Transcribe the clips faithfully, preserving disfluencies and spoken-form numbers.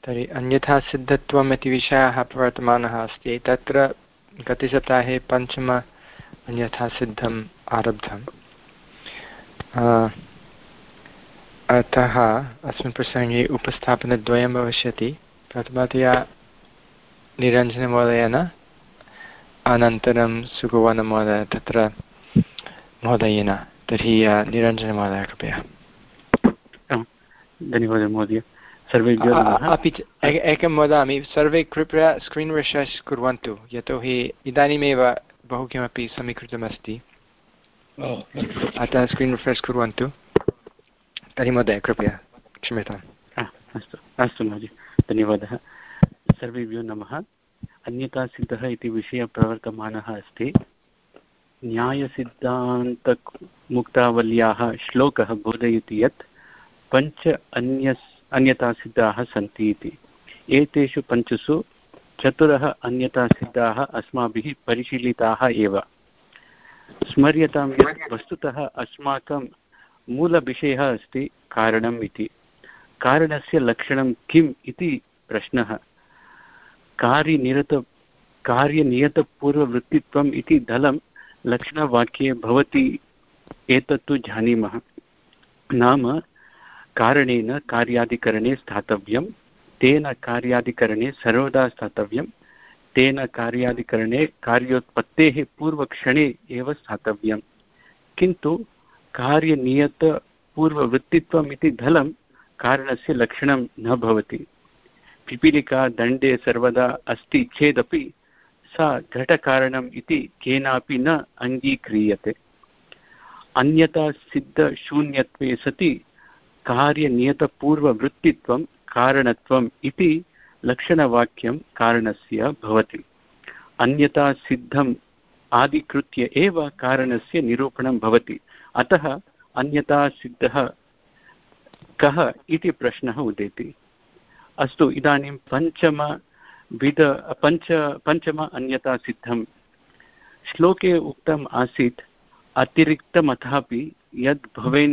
तर्हि अन्यथा सिद्धत्वम् इति विषयः प्रवर्तमानः अस्ति। तत्र गतसप्ताहे पञ्चम अन्यथा सिद्धम् आरब्धम्। अतः अस्मिन् प्रसङ्गे उपस्थापनद्वयं भविष्यति। प्रथमतया निरञ्जनमहोदयेन, अनन्तरं सुगुवनमहोदय तत्र महोदयेन। तर्हि निरञ्जनमहोदय कृपया। धन्यवादः महोदय। सर्वेभ्यो नमः। अपि च एकं वदामि, सर्वे कृपया स्क्रीन् रिफ्रेश् कुर्वन्तु, यतोहि इदानीमेव बहु किमपि समीकृतमस्ति, अतः स्क्रीन् रिफ्रेश् कुर्वन्तु। तर्हि महोदय कृपया क्षम्यताम्। अस्तु अस्तु महोदय, धन्यवादः। सर्वेभ्यो नमः। अन्यथा सिद्धः इति विषयः प्रवर्तमानः अस्ति। न्यायसिद्धान्तमुक्तावल्याः श्लोकः बोधयति यत् पञ्च अन्य अन्यथा सिद्धाः सन्ति इति। एतेषु पञ्चसु चतुरः अन्यथा सिद्धाः अस्माभिः परिशीलिताः एव। स्मर्यतां यत् वस्तुतः अस्माकं मूलविषयः अस्ति कारणम् इति। कारणस्य लक्षणं किम् इति प्रश्नः। कार्यनिरत कार्यनियतपूर्ववृत्तित्वम् इति दलं लक्षणवाक्ये भवति, एतत्तु जानीमः। नाम कारणेन कार्यादिकरणे स्थातव्यं, तेन कार्यादिकरणे सर्वदा स्थातव्यं, तेन कार्यादिकरणे कार्योत्पत्तेः पूर्वक्षणे एव स्थातव्यं। किन्तु कार्यनियतपूर्ववृत्तित्वम् इति दलं कारणस्य लक्षणं न भवति। पिपीलिका दण्डे सर्वदा अस्ति चेदपि सा घटकारणम् इति केनापि न अङ्गीक्रियते। अन्यथा सिद्धशून्यत्वे सति कार्यनियतपूर्ववृत्तित्वं कारणत्वम् इति लक्षणवाक्यं कारणस्य भवति। अन्यथा सिद्धम् आदिकृत्य एव कारणस्य निरूपणं भवति। अतः अन्यथा सिद्धः कः इति प्रश्नः उदेति। अस्तु, इदानीं पञ्चम विध पञ्च पञ्चम अन्यथा सिद्धं। श्लोके उक्तम् आसीत् अतिरिक्तमथापि यद्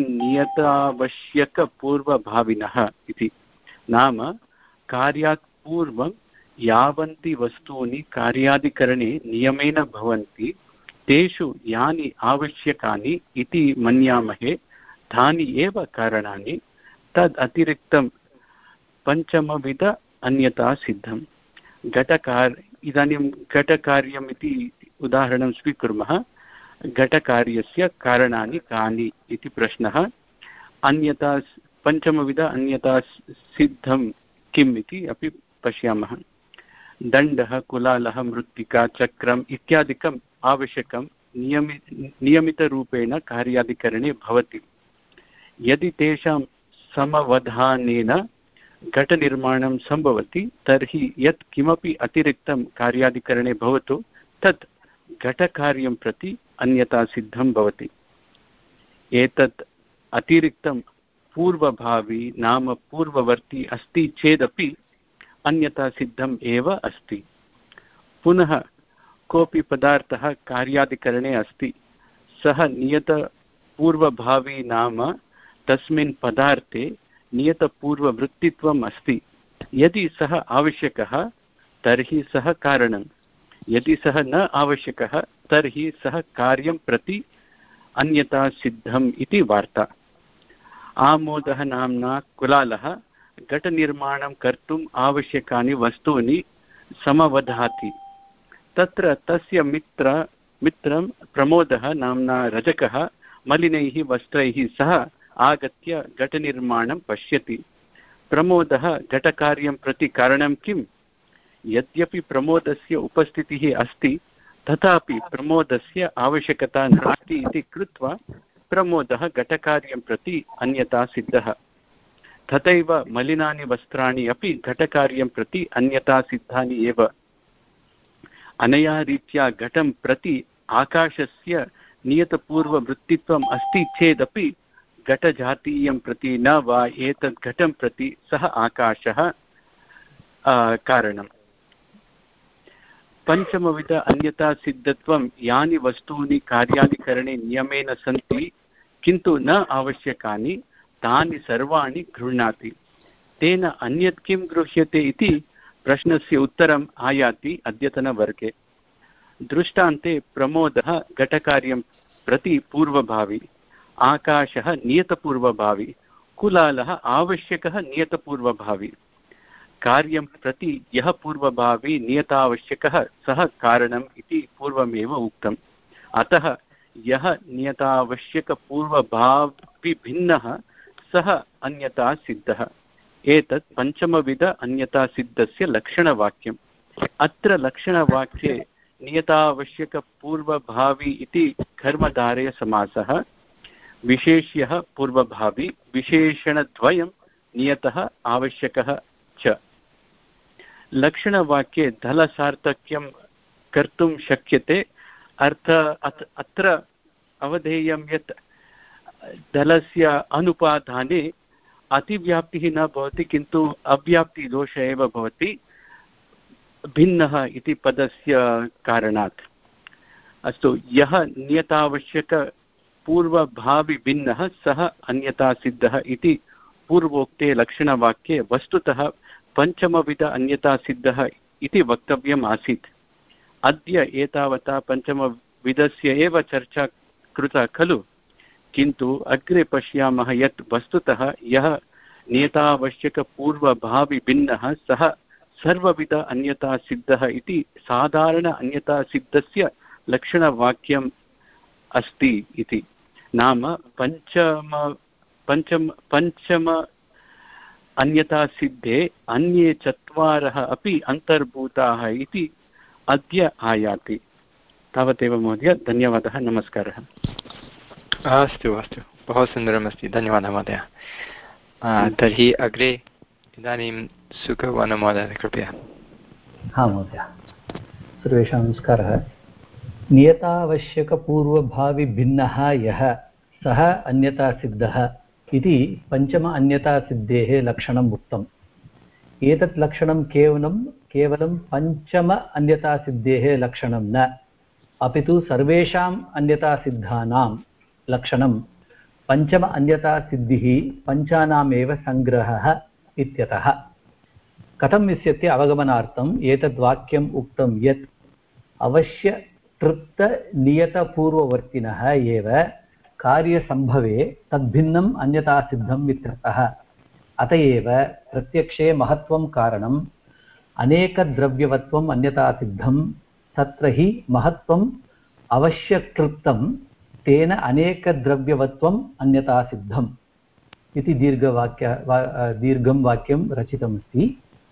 भवेन्नियतावश्यकपूर्वभाविनः इति। नाम कार्यात् पूर्वं यावन्ति वस्तूनि कार्यादिकरणे नियमेन भवन्ति, तेषु यानि आवश्यकानि इति मन्यामहे तानि एव कारणानि। तद् अतिरिक्तं पञ्चमविध अन्यथा सिद्धं। घटकार् इदानीं घटकार्यम् इति उदाहरणं स्वीकुर्मः। घटकार्यस्य कारणानि कानि इति प्रश्नः। अन्यथा पञ्चमविध अन्यथा सिद्धं किम् इति अपि पश्यामः। दण्डः, कुलालः, मृत्तिका, चक्रम् इत्यादिकम् आवश्यकं नियमि नियमितरूपेण कार्यादिकरणे भवति। यदि तेषां समवधानेन घटनिर्माणं सम्भवति, तर्हि यत् किमपि अतिरिक्तं कार्यादिकरणे भवतु तत् घटकार्यं प्रति अन्यथा सिद्धं भवति। एतत् अतिरिक्तं पूर्वभावी नाम पूर्ववर्ती अस्ति चेदपि अन्यथा सिद्धम् एव अस्ति। पुनः कोऽपि पदार्थः कार्यादिकरणे अस्ति, सः नियतपूर्वभावी नाम तस्मिन् पदार्थे नियतपूर्ववृत्तित्वम् अस्ति। यदि सः आवश्यकः तर्हि सः कारणं, यदि सः न आवश्यकः तर्हि सः कार्यं प्रति अन्यथा सिद्धम् इति वार्ता। आमोदः नाम्ना कुलालः घटनिर्माणं कर्तुम् आवश्यकानि वस्तूनि समवधाति। तत्र तस्य मित्र मित्रं प्रमोदः नाम्ना रजकः मलिनैः वस्त्रैः सह आगत्य घटनिर्माणं पश्यति। प्रमोदः घटकार्यं प्रति कारणं किम्? यद्यपि प्रमोदस्य उपस्थितिः अस्ति, तथापि प्रमोदस्य आवश्यकता नास्ति इति कृत्वा प्रमोदः घटकार्यं प्रति अन्यथा सिद्धः। तथैव मलिनानि वस्त्राणि अपि घटकार्यं प्रति अन्यथा सिद्धानि एव। अनया रीत्या घटं प्रति आकाशस्य नियतपूर्ववृत्तित्वम् अस्ति चेदपि घटजातीयं प्रति न वा एतद् घटं प्रति सः आकाशः कारणम्। पञ्चमविध अन्यथा सिद्धत्वं यानि वस्तूनि कार्यादिकरणे नियमेन सन्ति किन्तु न आवश्यकानि तानि सर्वाणि गृह्णाति। तेन अन्यत् किं गृह्यते इति प्रश्नस्य उत्तरम् आयाति अद्यतनवर्गे। दृष्टान्ते प्रमोदः घटकार्यं प्रति पूर्वभावी, आकाशः नियतपूर्वभावी, कुलालः आवश्यकः नियतपूर्वभावी। कार्यं प्रति यः पूर्वभावी नियतावश्यकः सः कारणम् इति पूर्वमेव उक्तम्। अतः यः नियतावश्यकपूर्वभावी भिन्नः सः अन्यथा सिद्धः। एतत् पञ्चमविध अन्यतासिद्धस्य लक्षणवाक्यम्। अत्र लक्षणवाक्ये नियतावश्यकपूर्वभावी इति कर्मधारयसमासः, विशेष्यः पूर्वभावी, विशेषणद्वयं नियतः आवश्यकः च। लक्षणवाक्ये धलसार्थक्यं कर्तुं शक्यते। अर्थ अत्र अवधेयं यत् दलस्य अनुपादाने अतिव्याप्तिः न भवति, किन्तु अव्याप्तिदोषः एव भवति भिन्नः इति पदस्य कारणात्। अस्तु, यः नियतावश्यकपूर्वभावी भिन्नः सः अन्यतासिद्धः इति पूर्वोक्ते लक्षणवाक्ये वस्तुतः पञ्चमविध अन्यतासिद्धः इति वक्तव्यम् आसीत्। अद्य एतावता पञ्चमविधस्य एव चर्चा कृता खलु, किन्तु अग्रे पश्यामः यत् वस्तुतः यः नियतावश्यकपूर्वभावी भिन्नः सः सर्वविध अन्यतासिद्धः इति साधारण अन्यतासिद्धस्य लक्षणवाक्यम् अस्ति इति। नाम पञ्चम पञ्चम पञ्चम अन्यतासिद्धे अन्ये चत्वारः अपि अन्तर्भूताः इति अद्य आयाति। तावदेव महोदय, धन्यवादः, नमस्कारः। अस्तु अस्तु, बहु सुन्दरमस्ति, धन्यवादः महोदय। तर्हि अग्रे इदानीं सुखवनमहोदय, कृपया। हा महोदय, सर्वेषां नमस्कारः। नियतावश्यकपूर्वभाविभिन्नः यः सः अन्यतासिद्धः इति पञ्चम अन्यतासिद्धेः लक्षणम् उक्तम्। एतत् लक्षणं केवलं केवलं पञ्चम अन्यतासिद्धेः लक्षणं न, अपि तु सर्वेषाम् अन्यतासिद्धानां लक्षणं। पञ्चम अन्यतासिद्धिः पञ्चानामेव सङ्ग्रहः इत्यतः। कथम् इत्युक्ते अवगमनार्थम् एतद् वाक्यम् उक्तं यत् अवश्यतृप्तनियतपूर्ववर्तिनः एव कार्यसम्भवे तद्भिन्नम् अन्यतासिद्धम् इत्यर्थः। अत एव प्रत्यक्षे महत्त्वं कारणम्, अनेकद्रव्यवत्वम् अन्यतासिद्धं, तत्र हि महत्त्वम् अवश्यतृप्तं, तेन अनेकद्रव्यवत्वम् अन्यतासिद्धम् इति दीर्घवाक्य दीर्घं वाक्यं रचितमस्ति।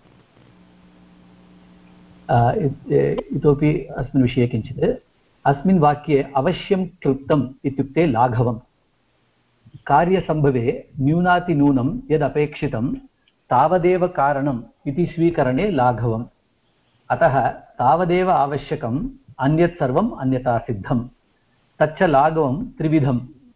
इतोपि अस्मिन् विषये किञ्चित्। अस्मिन् वाक्ये अवश्यं तृप्तम् इत्युक्ते लाघवम्। कार्यसम्भवे न्यूनातिन्यूनं यदपेक्षितं तावदेव कारणम् इति स्वीकरणे लाघवम्। अतः तावदेव आवश्यकम्, अन्यत् सर्वम् अन्यतासिद्धं। तच्च लाघवं त्रिविधम्: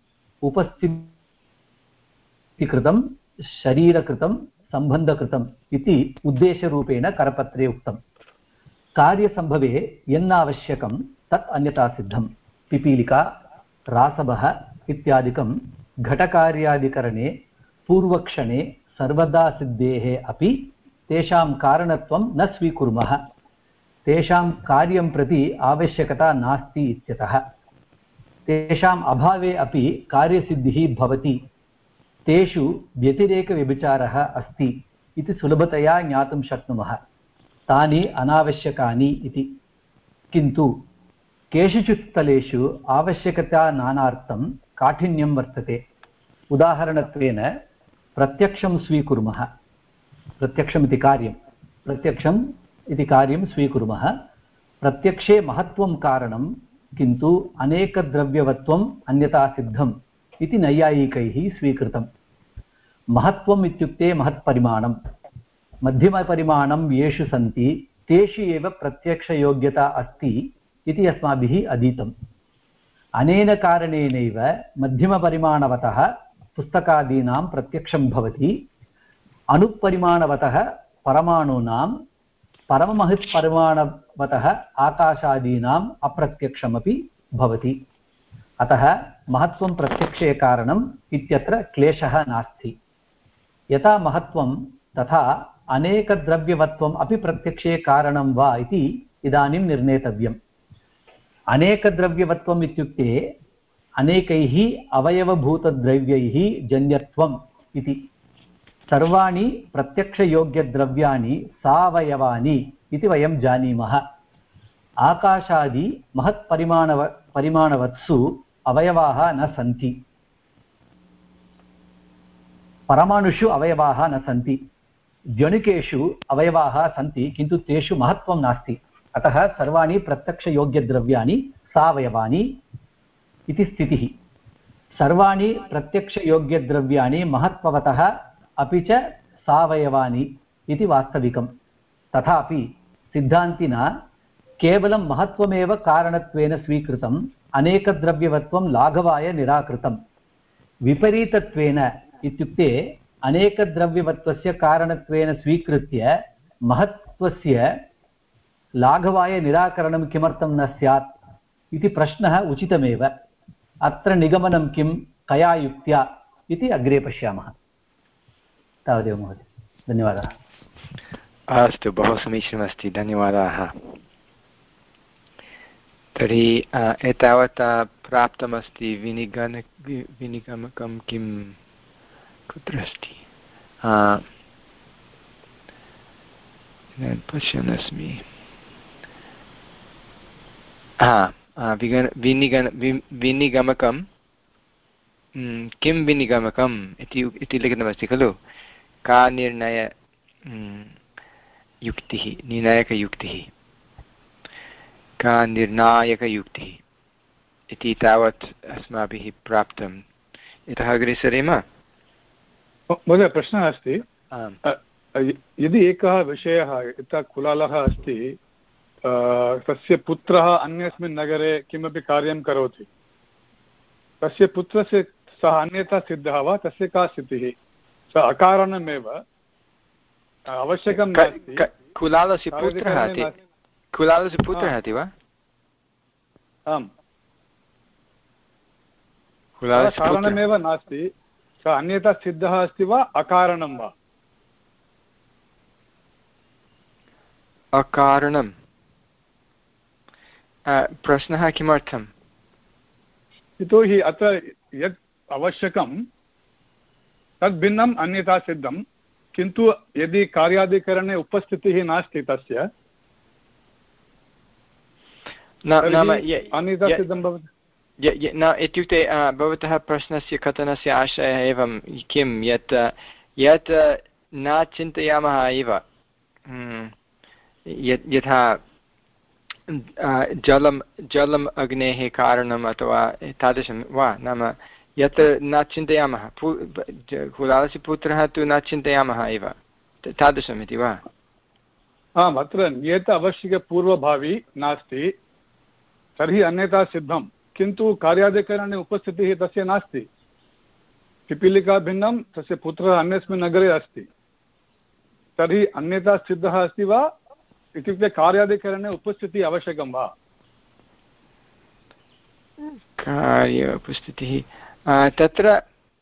उपस्थितिकृतं, शरीरकृतं, सम्बन्धकृतम् इति उद्देशरूपेण करपत्रे उक्तम्। कार्यसम्भवे यन्नावश्यकं तत् अन्यतासिद्धं। पिपीलिका, रासवः इत्यादिकं घटकार्यादिकरणे पूर्वक्षणे सर्वदा सिद्धेः अपि तेषां कारणत्वं न स्वीकुर्मः। तेषां कार्यं प्रति आवश्यकता नास्ति इत्यतः। तेषाम् अभावे अपि कार्यसिद्धिः भवति। तेषु व्यतिरेकव्यभिचारः अस्ति इति सुलभतया ज्ञातुं शक्नुमः। तानि अनावश्यकानि इति। किन्तु केषुचित् स्थलेषु आवश्यकतानानार्थं काठिन्यं वर्तते। उदाहरणत्वेन प्रत्यक्षं स्वीकुर्मः। प्रत्यक्षमिति कार्यं प्रत्यक्षम् इति कार्यं स्वीकुर्मः। प्रत्यक्षे महत्त्वं कारणं, किन्तु अनेकद्रव्यवत्वम् अन्यतासिद्धम् इति नैयायिकैः स्वीकृतम्। महत्त्वम् इत्युक्ते महत्परिमाणं। मध्यमपरिमाणं येषु सन्ति तेषु एव प्रत्यक्षयोग्यता अस्ति इति अस्माभिः अधीतम्। अनेन कारणेनैव मध्यमपरिमाणवतः पुस्तकादीनां प्रत्यक्षं भवति। अणुपरिमाणवतः परमाणूनां, परममहत्परिमाणवतः आकाशादीनाम् अप्रत्यक्षमपि भवति। अतः महत्त्वं प्रत्यक्षे कारणम् इत्यत्र क्लेशः नास्ति। यथा महत्त्वं तथा अनेकद्रव्यवत्वम् अपि प्रत्यक्षे कारणं वा इति इदानीं निर्णेतव्यम्। अनेकद्रव्यवत्वम् इत्युक्ते अनेकैः अवयवभूतद्रव्यैः जन्यत्वम् इति। सर्वाणि प्रत्यक्षयोग्यद्रव्याणि सावयवानि इति वयं जानीमः। आकाशादि महत्परिमाणव परिमाणवत्सु अवयवाः न सन्ति। परमाणुषु अवयवाः न सन्ति। द्यणुकेषु अवयवाः सन्ति, किन्तु तेषु महत्त्वं नास्ति। अतः सर्वाणि प्रत्यक्षयोग्यद्रव्याणि सावयवानि इति स्थितिः। सर्वाणि प्रत्यक्षयोग्यद्रव्याणि महत्त्ववतः अपि च सावयवानि इति वास्तविकं। तथापि सिद्धान्तिना केवलं महत्त्वमेव कारणत्वेन स्वीकृतम्, अनेकद्रव्यवत्वं लाघवाय निराकृतम्। विपरीतत्वेन इत्युक्ते अनेकद्रव्यवत्वस्य कारणत्वेन स्वीकृत्य महत्त्वस्य लाघवाय निराकरणं किमर्थं न स्यात् इति प्रश्नः उचितमेव। अत्र निगमनं किं, कया युक्त्या इति अग्रे पश्यामः। तावदेव महोदय, धन्यवादः। अस्तु, बहु समीचीनमस्ति, धन्यवादाः। तर्हि एतावत् प्राप्तमस्ति विनिगम विनिगमकं किं कुत्र अस्ति पश्यन् अस्मि। हा विगण विनिगण विनिगमकं किं विनिगमकम् इति लिखितमस्ति खलु। का निर्णय युक्तिः, निर्णायकयुक्तिः, का निर्णायकयुक्तिः इति तावत् अस्माभिः प्राप्तम्। इतः अग्रे सरेम। महोदय, प्रश्नः अस्ति। यदि एकः विषयः, यथा कुलालः अस्ति, तस्य पुत्रः अन्यस्मिन् नगरे किमपि कार्यं करोति, तस्य पुत्रस्य सः अन्यथा सिद्धः वा, तस्य का स्थितिः? सः अकारणमेव, आवश्यकं नास्ति। कुलालस्य पुत्रः अस्ति, कुलालस्य पुत्रः अस्ति वा? आम्, कारणमेव नास्ति, सः अन्यथा सिद्धः अस्ति वा अकारणं वा? अकारणं। प्रश्नः किमर्थम्? यतोहि अत्र यत् आवश्यकं तद् भिन्नम् अन्यथा सिद्धं, किन्तु यदि कार्याधिकरणे उपस्थितिः नास्ति तस्य, अन्यथा सिद्धं भवति न। इत्युक्ते भवतः प्रश्नस्य कथनस्य आशयः एवं किं, यत् यत् न चिन्तयामः एव, यथा जलं जलम् अग्नेः कारणम् अथवा तादृशं वा, नाम यत् न चिन्तयामः। कुलालस्य पुत्रः तु न चिन्तयामः एव, तादृशम् इति वा? आम्, अत्र नियत आवश्यकपूर्वभावी नास्ति, तर्हि अन्यथा सिद्धं, किन्तु कार्याधिकरणे उपस्थितिः तस्य नास्ति। पिपीलिका भिन्नं, तस्य पुत्रः अन्यस्मिन् नगरे अस्ति, तर्हि अन्यथा सिद्धः अस्ति वा? इत्युक्ते कार्याधिकरणे उपस्थितिः आवश्यकं वा? कार्य उपस्थितिः तत्र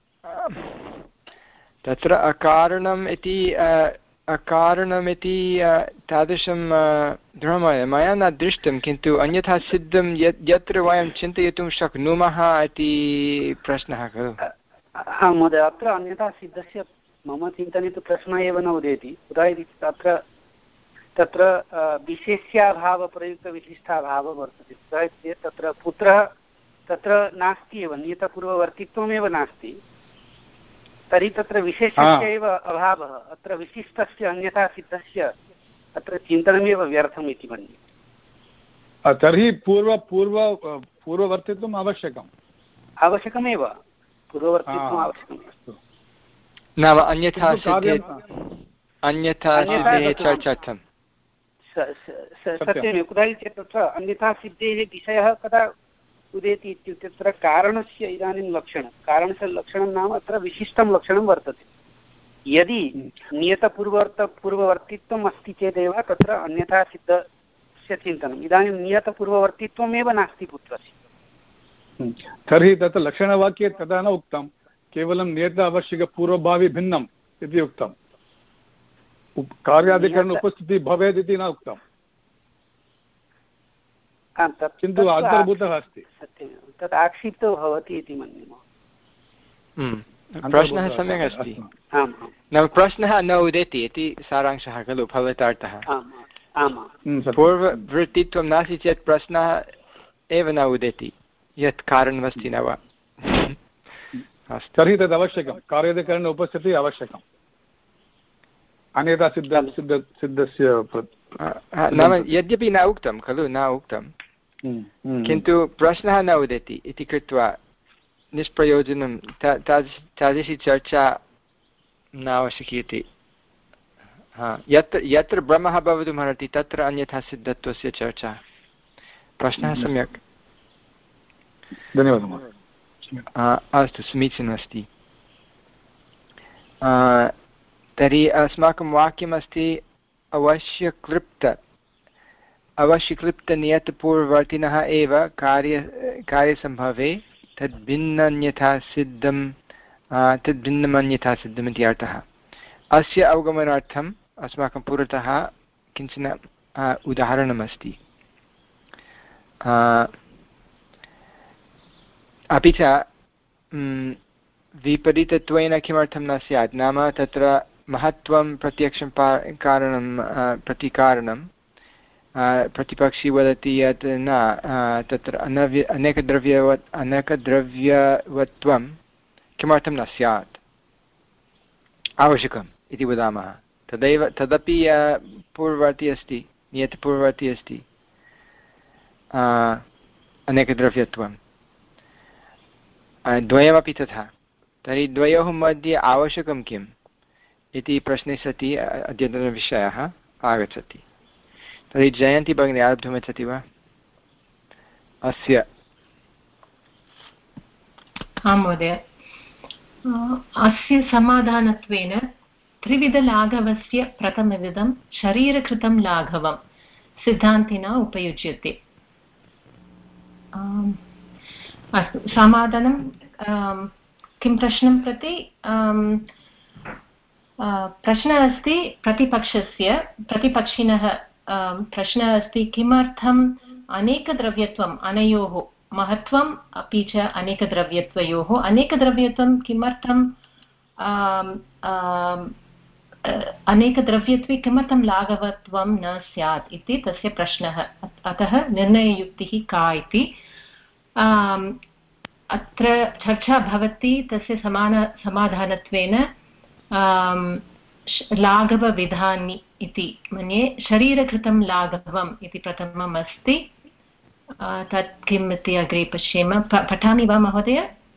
तत्र अकारणम् इति अकारणमिति तादृशं दृढं मया न दृष्टं, किन्तु अन्यथा सिद्धं यत् यत्र वयं चिन्तयितुं शक्नुमः इति प्रश्नः खलु। आं महोदय, अत्र अन्यथा सिद्धस्य मम चिन्तने तु प्रश्नः एव न उदेति। कुतः इति तत्र तत्र विशेष्याभावप्रयुक्तविशिष्टाभावः वर्तते। कुतः इति चेत् तत्र पुत्रः तत्र नास्ति एव, नियतपूर्ववर्तित्वमेव नास्ति, तर्हि तत्र विशेषस्य एव अभावः। अत्र विशिष्टस्य अन्यथा सिद्धस्य अत्र चिन्तनमेव व्यर्थम् इति मन्ये। तर्हि पूर्व पूर्व पूर्ववर्तित्वम् आवश्यकम् आवश्यकमेव पूर्ववर्तित्वम् आवश्यकम्। नाम अन्यथा अन्यथा चर्चार्थं सत्यमेव। कुतः इति चेत् तत्र अन्यथा सिद्धेः विषयः कदा उदेति इत्युक्ते तत्र कारणस्य इदानीं लक्षणं, कारणस्य लक्षणं नाम अत्र विशिष्टं लक्षणं वर्तते। यदि नियतपूर्ववर्त पूर्ववर्तित्वम् अस्ति चेदेव तत्र अन्यथा सिद्धस्य चिन्तनम्। इदानीं नियतपूर्ववर्तित्वमेव नास्ति पुत्रस्य, तर्हि तत्र लक्षणवाक्ये तथा न उक्तं, केवलं नियत आवश्यकपूर्वभावी भिन्नम् इति उक्तम्। कार्याधिकरण उपस्थितिः भवेत् इति न उक्तम्, किन्तु अन्तर्भूतः अस्ति। तत् आक्षिप्तो भवति इति मन्ये। प्रश्नः सम्यक् अस्ति। नाम प्रश्नः न उदेति इति सारांशः खलु फलितार्थः। पूर्ववृत्तित्वं नास्ति चेत् प्रश्नः एव न उदेति यत् कारणमस्ति न वा। तर्हि तद् आवश्यकं, कार्याधिकरण उपस्थितिः आवश्यकम्, अन्यथा सिद्ध सिद्ध सिद्धस्य नाम यद्यपि न उक्तं खलु न उक्तं किन्तु प्रश्नः न उदेति इति कृत्वा निष्प्रयोजनं तादृशी चर्चा न आवश्यकी इति। हा, यत्र यत्र भ्रमः भवितुमर्हति तत्र अन्यथा सिद्धत्वस्य चर्चा। प्रश्नः सम्यक्, धन्यवादः। अस्तु, समीचीनमस्ति। तर्हि अस्माकं वाक्यमस्ति अवश्यक्लृप्त अवश्यक्लृप्तनियतपूर्ववर्तिनः एव कार्य कार्यसम्भवे तद्भिन्नन्यथा सिद्धं तद्भिन्नमन्यथा सिद्धम् इति अर्थः। अस्य अवगमनार्थम् अस्माकं पुरतः किञ्चन उदाहरणमस्ति। अपि च विपरीतत्वेन किमर्थं न स्यात्, नाम तत्र महत्त्वं प्रत्यक्षं पा कारणं प्रतिकारणं प्रतिपक्षी वदति यत् न तत्र अनव्य अनेकद्रव्यवत् अनेकद्रव्यवत्वं किमर्थं न स्यात्, आवश्यकम् इति वदामः। तदैव तदपि पूर्ववर्ती अस्ति, नियतपूर्ववर्ती अस्ति अनेकद्रव्यत्वं, द्वयमपि तथा। तर्हि द्वयोः मध्ये आवश्यकं किम् इति प्रश्ने सति अद्यतनविषयः आगच्छति। तर्हि जयन्ती भगिनी आरब्धुमिच्छति वा अस्य? आं महोदय, अस्य समाधानत्वेन त्रिविधलाघवस्य प्रथमविधं शरीरकृतं लाघवं सिद्धान्तिना उपयुज्यते। अस्तु, समाधानं किं प्रश्नं प्रति प्रश्नः अस्ति प्रतिपक्षस्य प्रतिपक्षिणः प्रश्नः अस्ति किमर्थम् अनेकद्रव्यत्वम् अनयोः महत्त्वम् अपि च अनेकद्रव्यत्वयोः अनेकद्रव्यत्वं किमर्थं अनेकद्रव्यत्वे किमर्थं लाघवत्वं न स्यात् इति तस्य प्रश्नः। अतः निर्णययुक्तिः का इति अत्र चर्चा भवति। तस्य समान समाधानत्वेन लाघवविधानि इति मन्ये शरीरकृतं लाघवम् इति प्रथमम् अस्ति। तत् किम् इति अग्रे पश्येम। पठामि वा महोदय?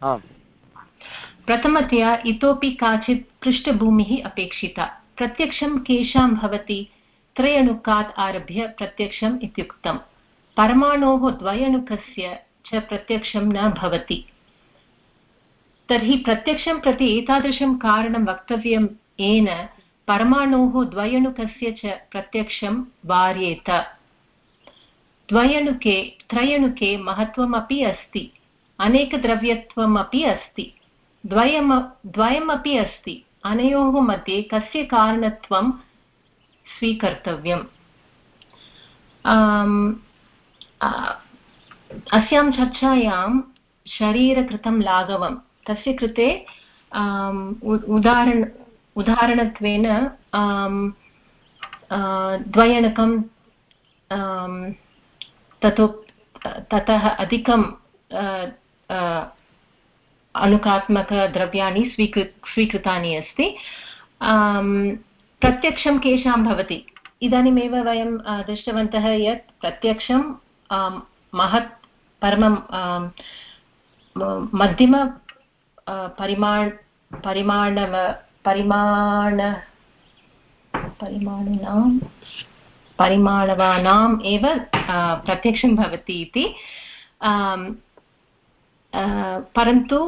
प्रथमतया इतोपि काचित् पृष्ठभूमिः अपेक्षिता। प्रत्यक्षं केषां भवति? त्रयणुकात् आरभ्य प्रत्यक्षम् इत्युक्तं। परमाणोः द्वयणुकस्य च प्रत्यक्षं न भवति। तर्हि प्रत्यक्षं प्रति एतादृशं कारणं वक्तव्यं येन परमाणोः द्वयणुकस्य च प्रत्यक्षं वार्येत। द्वयणुके त्रयणुके महत्त्वमपि अस्ति, अनेकद्रव्यत्वमपि अस्ति, द्वयम द्वयमपि अस्ति। अनयोः मध्ये कस्य कारणत्वं स्वीकर्तव्यम्? अस्यां चर्चायां शरीरकृतं लाघवं तस्य कृते उदाहरण उदाहरणत्वेन द्वयणकं ततो ततः अधिकं अनुकात्मकद्रव्याणि स्वीकृ स्वीकृतानि अस्ति। प्रत्यक्षं केषां भवति? इदानीमेव वयं दृष्टवन्तः यत् प्रत्यक्षं महत् परमं मध्यम परिमाण परिमाण परिमाण परिमाणानां परिमाणवानाम् एव प्रत्यक्षं भवति इति। परन्तु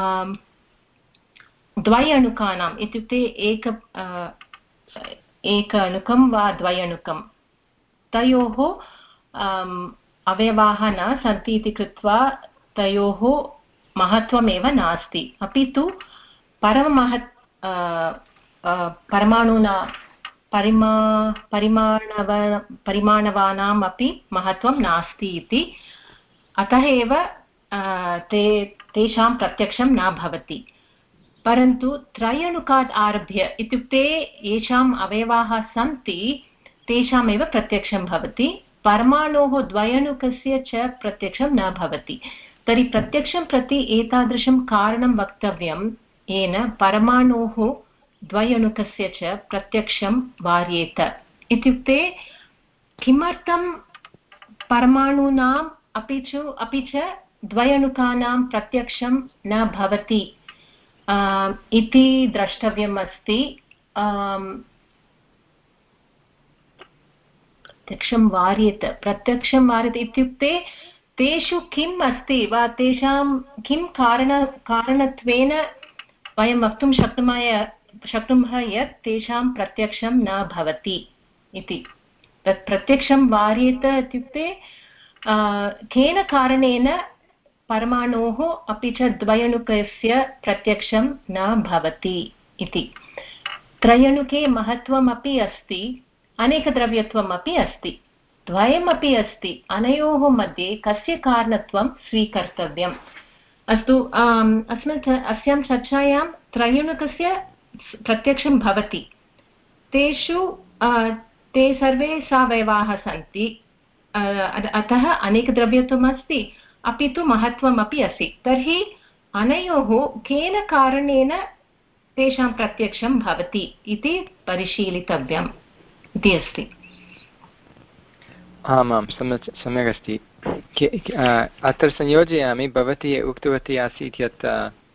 द्वयणुकानाम् इत्युक्ते एक एक अणुकं वा द्वयणुकं तयोः अवयवाः न सन्ति इति कृत्वा तयोः महत्त्वमेव नास्ति। अपि तु परममहत् परमाणुना परिमा परिमाणव परिमाणवानाम् अपि महत्त्वं नास्ति इति, अतः एव ते तेषां प्रत्यक्षं न भवति। परन्तु त्रयणुकात् आरभ्य इत्युक्ते येषाम् अवयवाः सन्ति तेषामेव प्रत्यक्षं भवति, परमाणोः द्वयणुकस्य च प्रत्यक्षं न भवति। तर्हि प्रत्यक्षं प्रति एतादृशं कारणं वक्तव्यं येन परमाणोः द्वयणुकस्य च प्रत्यक्षं वार्येत। इत्युक्ते किमर्थं परमाणूनाम् अपि च अपि च द्वयणुकानां प्रत्यक्षं न भवति इति द्रष्टव्यम् अस्ति। प्रत्यक्षं वार्येत प्रत्यक्षं वार्येत इत्युक्ते तेषु किम् अस्ति वा, तेषां किं कारण कारणत्वेन वयं वक्तुं शक्नुमः शक्नुमः यत् तेषां प्रत्यक्षं न भवति इति। तत् प्रत्यक्षं वार्येत इत्युक्ते केन कारणेन परमाणोः अपि च द्वयणुकस्य प्रत्यक्षं न भवति इति। त्रयणुके महत्त्वमपि अस्ति, अनेकद्रव्यत्वम् अपि अस्ति, द्वयमपि अस्ति। अनयोः मध्ये कस्य कारणत्वं स्वीकर्तव्यम्? अस्तु, अस्मिन् अस्यां चर्चायां त्रयणुकस्य प्रत्यक्षं भवति, तेषु ते सर्वे सावयवाः सन्ति, अतः अनेकद्रव्यत्वम् अस्ति, अपि तु महत्त्वमपि अस्ति। तर्हि अनयोः केन कारणेन तेषां प्रत्यक्षं भवति इति परिशीलितव्यम् इति अस्ति। आमां सम्यक् सम्यक् अस्ति। अत्र संयोजयामि, भवती उक्तवती आसीत् यत्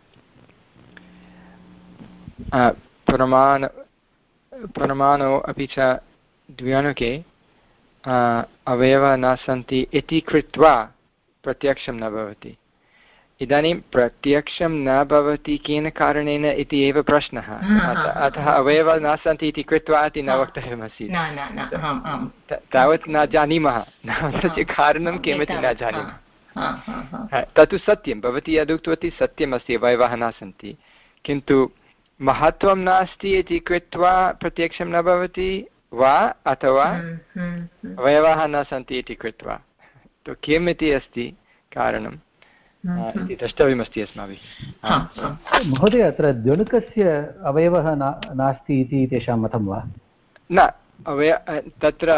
परमाणु परमाणौ अपि च द्वयणुके अवयवाः न सन्ति इति कृत्वा प्रत्यक्षं न भवति। इदानीं प्रत्यक्षं न भवति केन कारणेन इति एव प्रश्नः। अतः अवयवाः न सन्ति इति कृत्वा इति न वक्तव्यमस्ति, तावत् न जानीमः, तस्य कारणं किमिति न जानीमः। तत्तु सत्यं, भवती यद् उक्तवती सत्यमस्ति, अवयवाः न सन्ति, किन्तु महत्त्वं नास्ति इति कृत्वा प्रत्यक्षं न भवति वा, अथवा अवयवाः न सन्ति इति कृत्वा। तो किम् इति अस्ति कारणम् इति द्रष्टव्यमस्ति अस्माभिः। महोदय, अत्र द्वणुकस्य अवयवः नास्ति इति तेषां मतं वा? न, अवय तत्र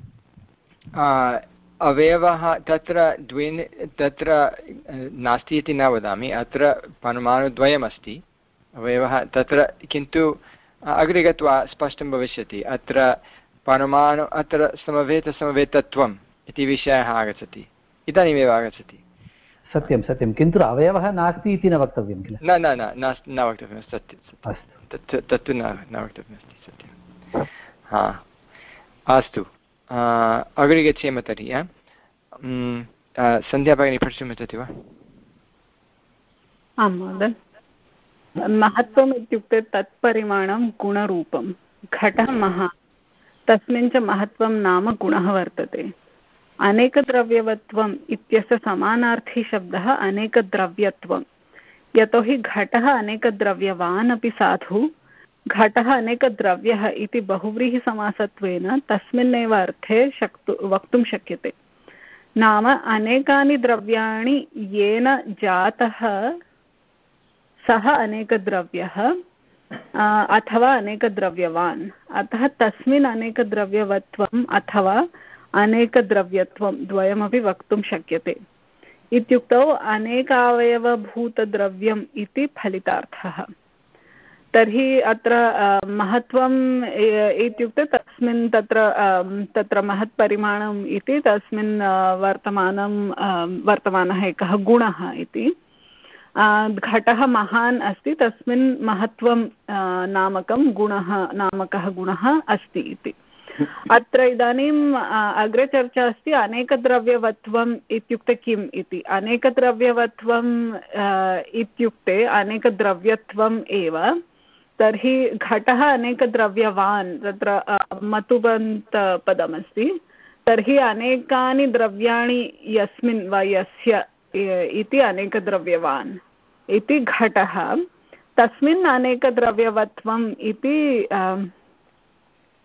अवयवः तत्र द्विन् तत्र नास्ति इति न वदामि। अत्र परमाणुद्वयमस्ति, अवयवः तत्र, किन्तु अग्रे गत्वा स्पष्टं भविष्यति। अत्र परमाणु अत्र समवेतसमवेतत्वम् इति विषयः आगच्छति, इदानीमेव आगच्छति। सत्यं सत्यं, किन्तु अवयवः नास्ति इति न वक्तव्यं किल? न न न न वक्तव्यं, सत्यं सत्यं, तत्तु न न वक्तव्यमस्ति, सत्यं। हा, अस्तु, अग्रे गच्छेम तर्हि। सन्ध्या भगिनी पठितुम् इच्छति वा? आं महोदय। महत्त्वम् इत्युक्ते तत्परिमाणं गुणरूपं। घटः महान्, तस्मिन् च महत्त्वं नाम गुणः वर्तते। अनेकद्रव्यवत्वम् इत्यस्य समानार्थी शब्दः अनेकद्रव्यत्वं। यतोहि घटः अनेकद्रव्यवान् अपि साधु, घटः अनेकद्रव्यः इति बहुव्रीहिसमासत्वेन तस्मिन्नेव अर्थे शक्तु वक्तुं शक्यते। नाम अनेकानि द्रव्याणि येन जातः सः अनेकद्रव्यः अथवा अनेकद्रव्यवान्, अतः तस्मिन् अनेकद्रव्यवत्वम् अथवा अनेकद्रव्यत्वं द्वयमपि वक्तुं शक्यते। इत्युक्तौ अनेकावयवभूतद्रव्यम् इति फलितार्थः। तर्हि अत्र महत्त्वम् इत्युक्ते तस्मिन् तत्र तत्र महत्परिमाणम् इति तस्मिन् वर्तमानं वर्तमानः एकः गुणः इति। घटः महान् अस्ति, तस्मिन् महत्त्वं नामकं गुणः नामकः गुणः अस्ति इति। अत्र इदानीम् अग्रे चर्चा अस्ति अनेकद्रव्यवत्वम् इत्युक्ते किम् इति। अनेकद्रव्यवत्वम् इत्युक्ते अनेकद्रव्यत्वम् एव। तर्हि घटः अनेकद्रव्यवान्, तत्र मतुबन्तपदमस्ति। तर्हि अनेकानि द्रव्याणि यस्मिन् वा यस्य इति अनेकद्रव्यवान् इति घटः। तस्मिन् अनेकद्रव्यवत्वम् इति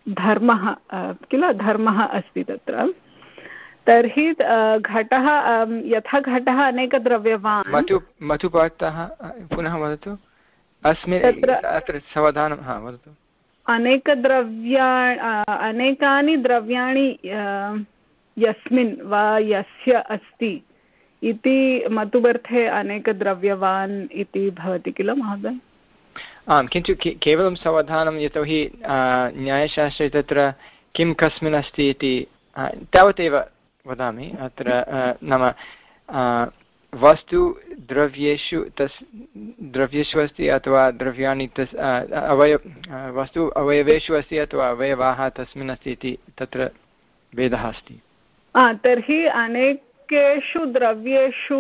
धर्मः किल धर्मः अस्ति तत्र तर्हि घटः यथा घटः अनेकद्रव्यवान् मधु मधुपातः पुनः वदतु अस्मिन् अत्र सावधानं हा वदतु अनेकद्रव्या अनेकानि द्रव्याणि यस्मिन् वा यस्य अस्ति इति मतुबर्थे अनेकद्रव्यवान् इति भवति किल महोदय आम् किन्तु केवलं सावधानं यतोहि न्यायशास्त्रे तत्र किं कस्मिन् अस्ति इति तावदेव वदामि अत्र नाम वस्तु द्रव्येषु तस् द्रव्येषु अस्ति अथवा द्रव्याणि तस् अवयव वस्तु अवयवेषु अस्ति अथवा अवयवाः तस्मिन् अस्ति इति तत्र भेदः अस्ति तर्हि अनेकेषु द्रव्येषु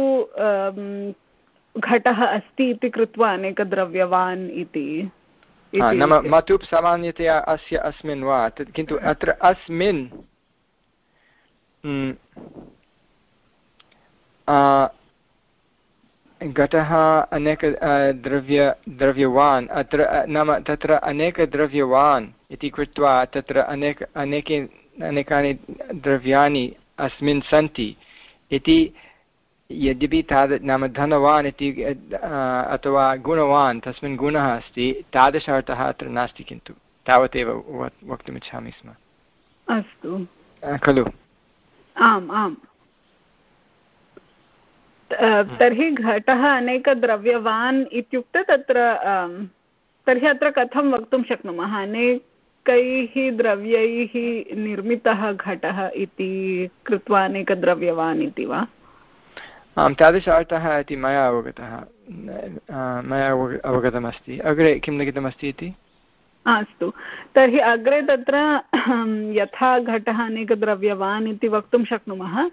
घटः अस्ति इति कृत्वा अनेकद्रव्यवान् इति नाम मतुप् सामान्यतया अस्य अस्मिन् वा किन्तु अत्र अस्मिन् घटः अनेक द्रव्य द्रव्यवान् अत्र नाम तत्र अनेकद्रव्यवान् इति कृत्वा तत्र अनेक अनेके अनेकानि द्रव्याणि अस्मिन् सन्ति इति यद्यपि ताद् नाम धनवान् इति अथवा गुणवान् तस्मिन् गुणः अस्ति तादृश अर्थः अत्र नास्ति किन्तु तावदेव वक्तुमिच्छामि स्म अस्तु खलु आम् आम् तर्हि घटः अनेकद्रव्यवान् इत्युक्ते तत्र तर्हि अत्र कथं वक्तुं शक्नुमः अनेकैः द्रव्यैः निर्मितः घटः इति कृत्वा अनेकद्रव्यवान् इति वा आम् तादृश अर्थः इति मया अवगतः मया अवगतमस्ति अग्रे किं लिखितमस्ति इति अस्तु तर्हि अग्रे तत्र यथा घटः अनेकद्रव्यवान् इति वक्तुं शक्नुमः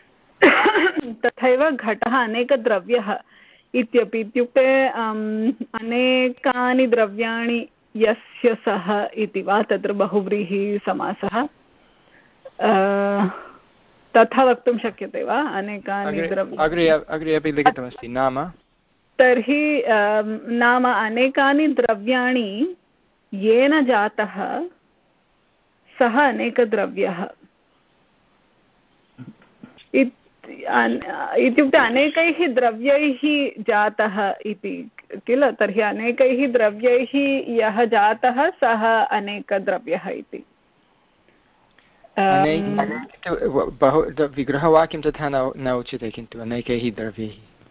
तथैव घटः अनेकद्रव्यः इत्यपि इत्युक्ते अनेकानि द्रव्याणि यस्य सः इति वा तत्र बहुव्रीहिसमासः तथा वक्तुं शक्यते वा अनेकानि द्रव्याणि अग्रे अपि लिखितमस्ति नाम तर्हि नाम अनेकानि द्रव्याणि येन जातः सः अनेकद्रव्यः इत्युक्ते अनेकैः द्रव्यैः जातः इति किल तर्हि अनेकैः द्रव्यैः यः जातः सः अनेकद्रव्यः इति बहु विग्रहवाक्यं तथा न उच्यते किन्तु अनेकैः द्रव्यैः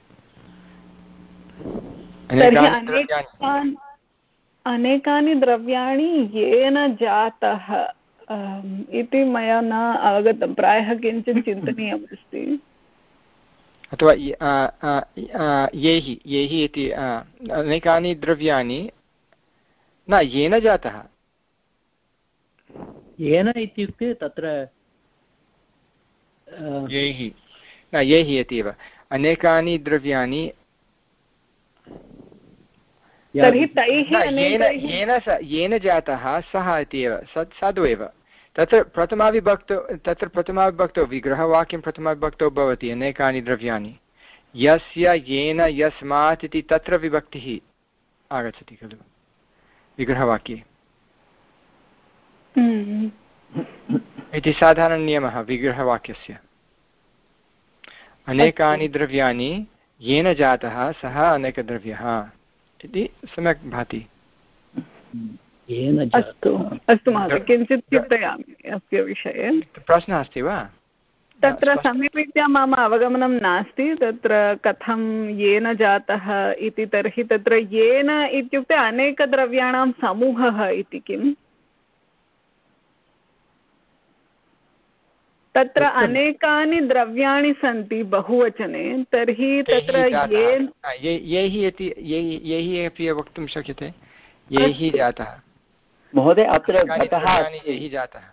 तर्हि अनेकानि द्रव्याणि येन जातः इति मया न अवगतं प्रायः किञ्चित् चिन्तनीयमस्ति अथवा येहि येहि इति अनेकानि द्रव्याणि न येन जातः येन इत्युक्ते तत्र येहि न येहि इत्येव अनेकानि द्रव्याणि तर्हि तैः येन येन जातः सः इत्येव साधु एव तत्र प्रथमाविभक्तौ तत्र प्रथमाविभक्तौ विग्रहवाक्यं प्रथमाविभक्तौ भवति अनेकानि द्रव्याणि यस्य येन यस्मात् इति तत्र विभक्तिः आगच्छति खलु विग्रहवाक्ये इति साधारणनियमः विग्रहवाक्यस्य अनेकानि द्रव्याणि येन जातः सः अनेकद्रव्यः इति सम्यक् भाति अस्तु अस्तु महोदय किञ्चित् चिन्तयामि अस्य विषये प्रश्नः अस्ति वा तत्र सम्यक्रीत्या मम अवगमनं नास्ति तत्र कथं येन जातः इति तर्हि तत्र येन इत्युक्ते अनेकद्रव्याणां समूहः इति किम् तत्र अनेकानि द्रव्याणि सन्ति बहुवचने तर्हि तत्र येन यैः इति यैः अपि वक्तुं शक्यते यैः जातः महोदय अत्र घटः यैः जातः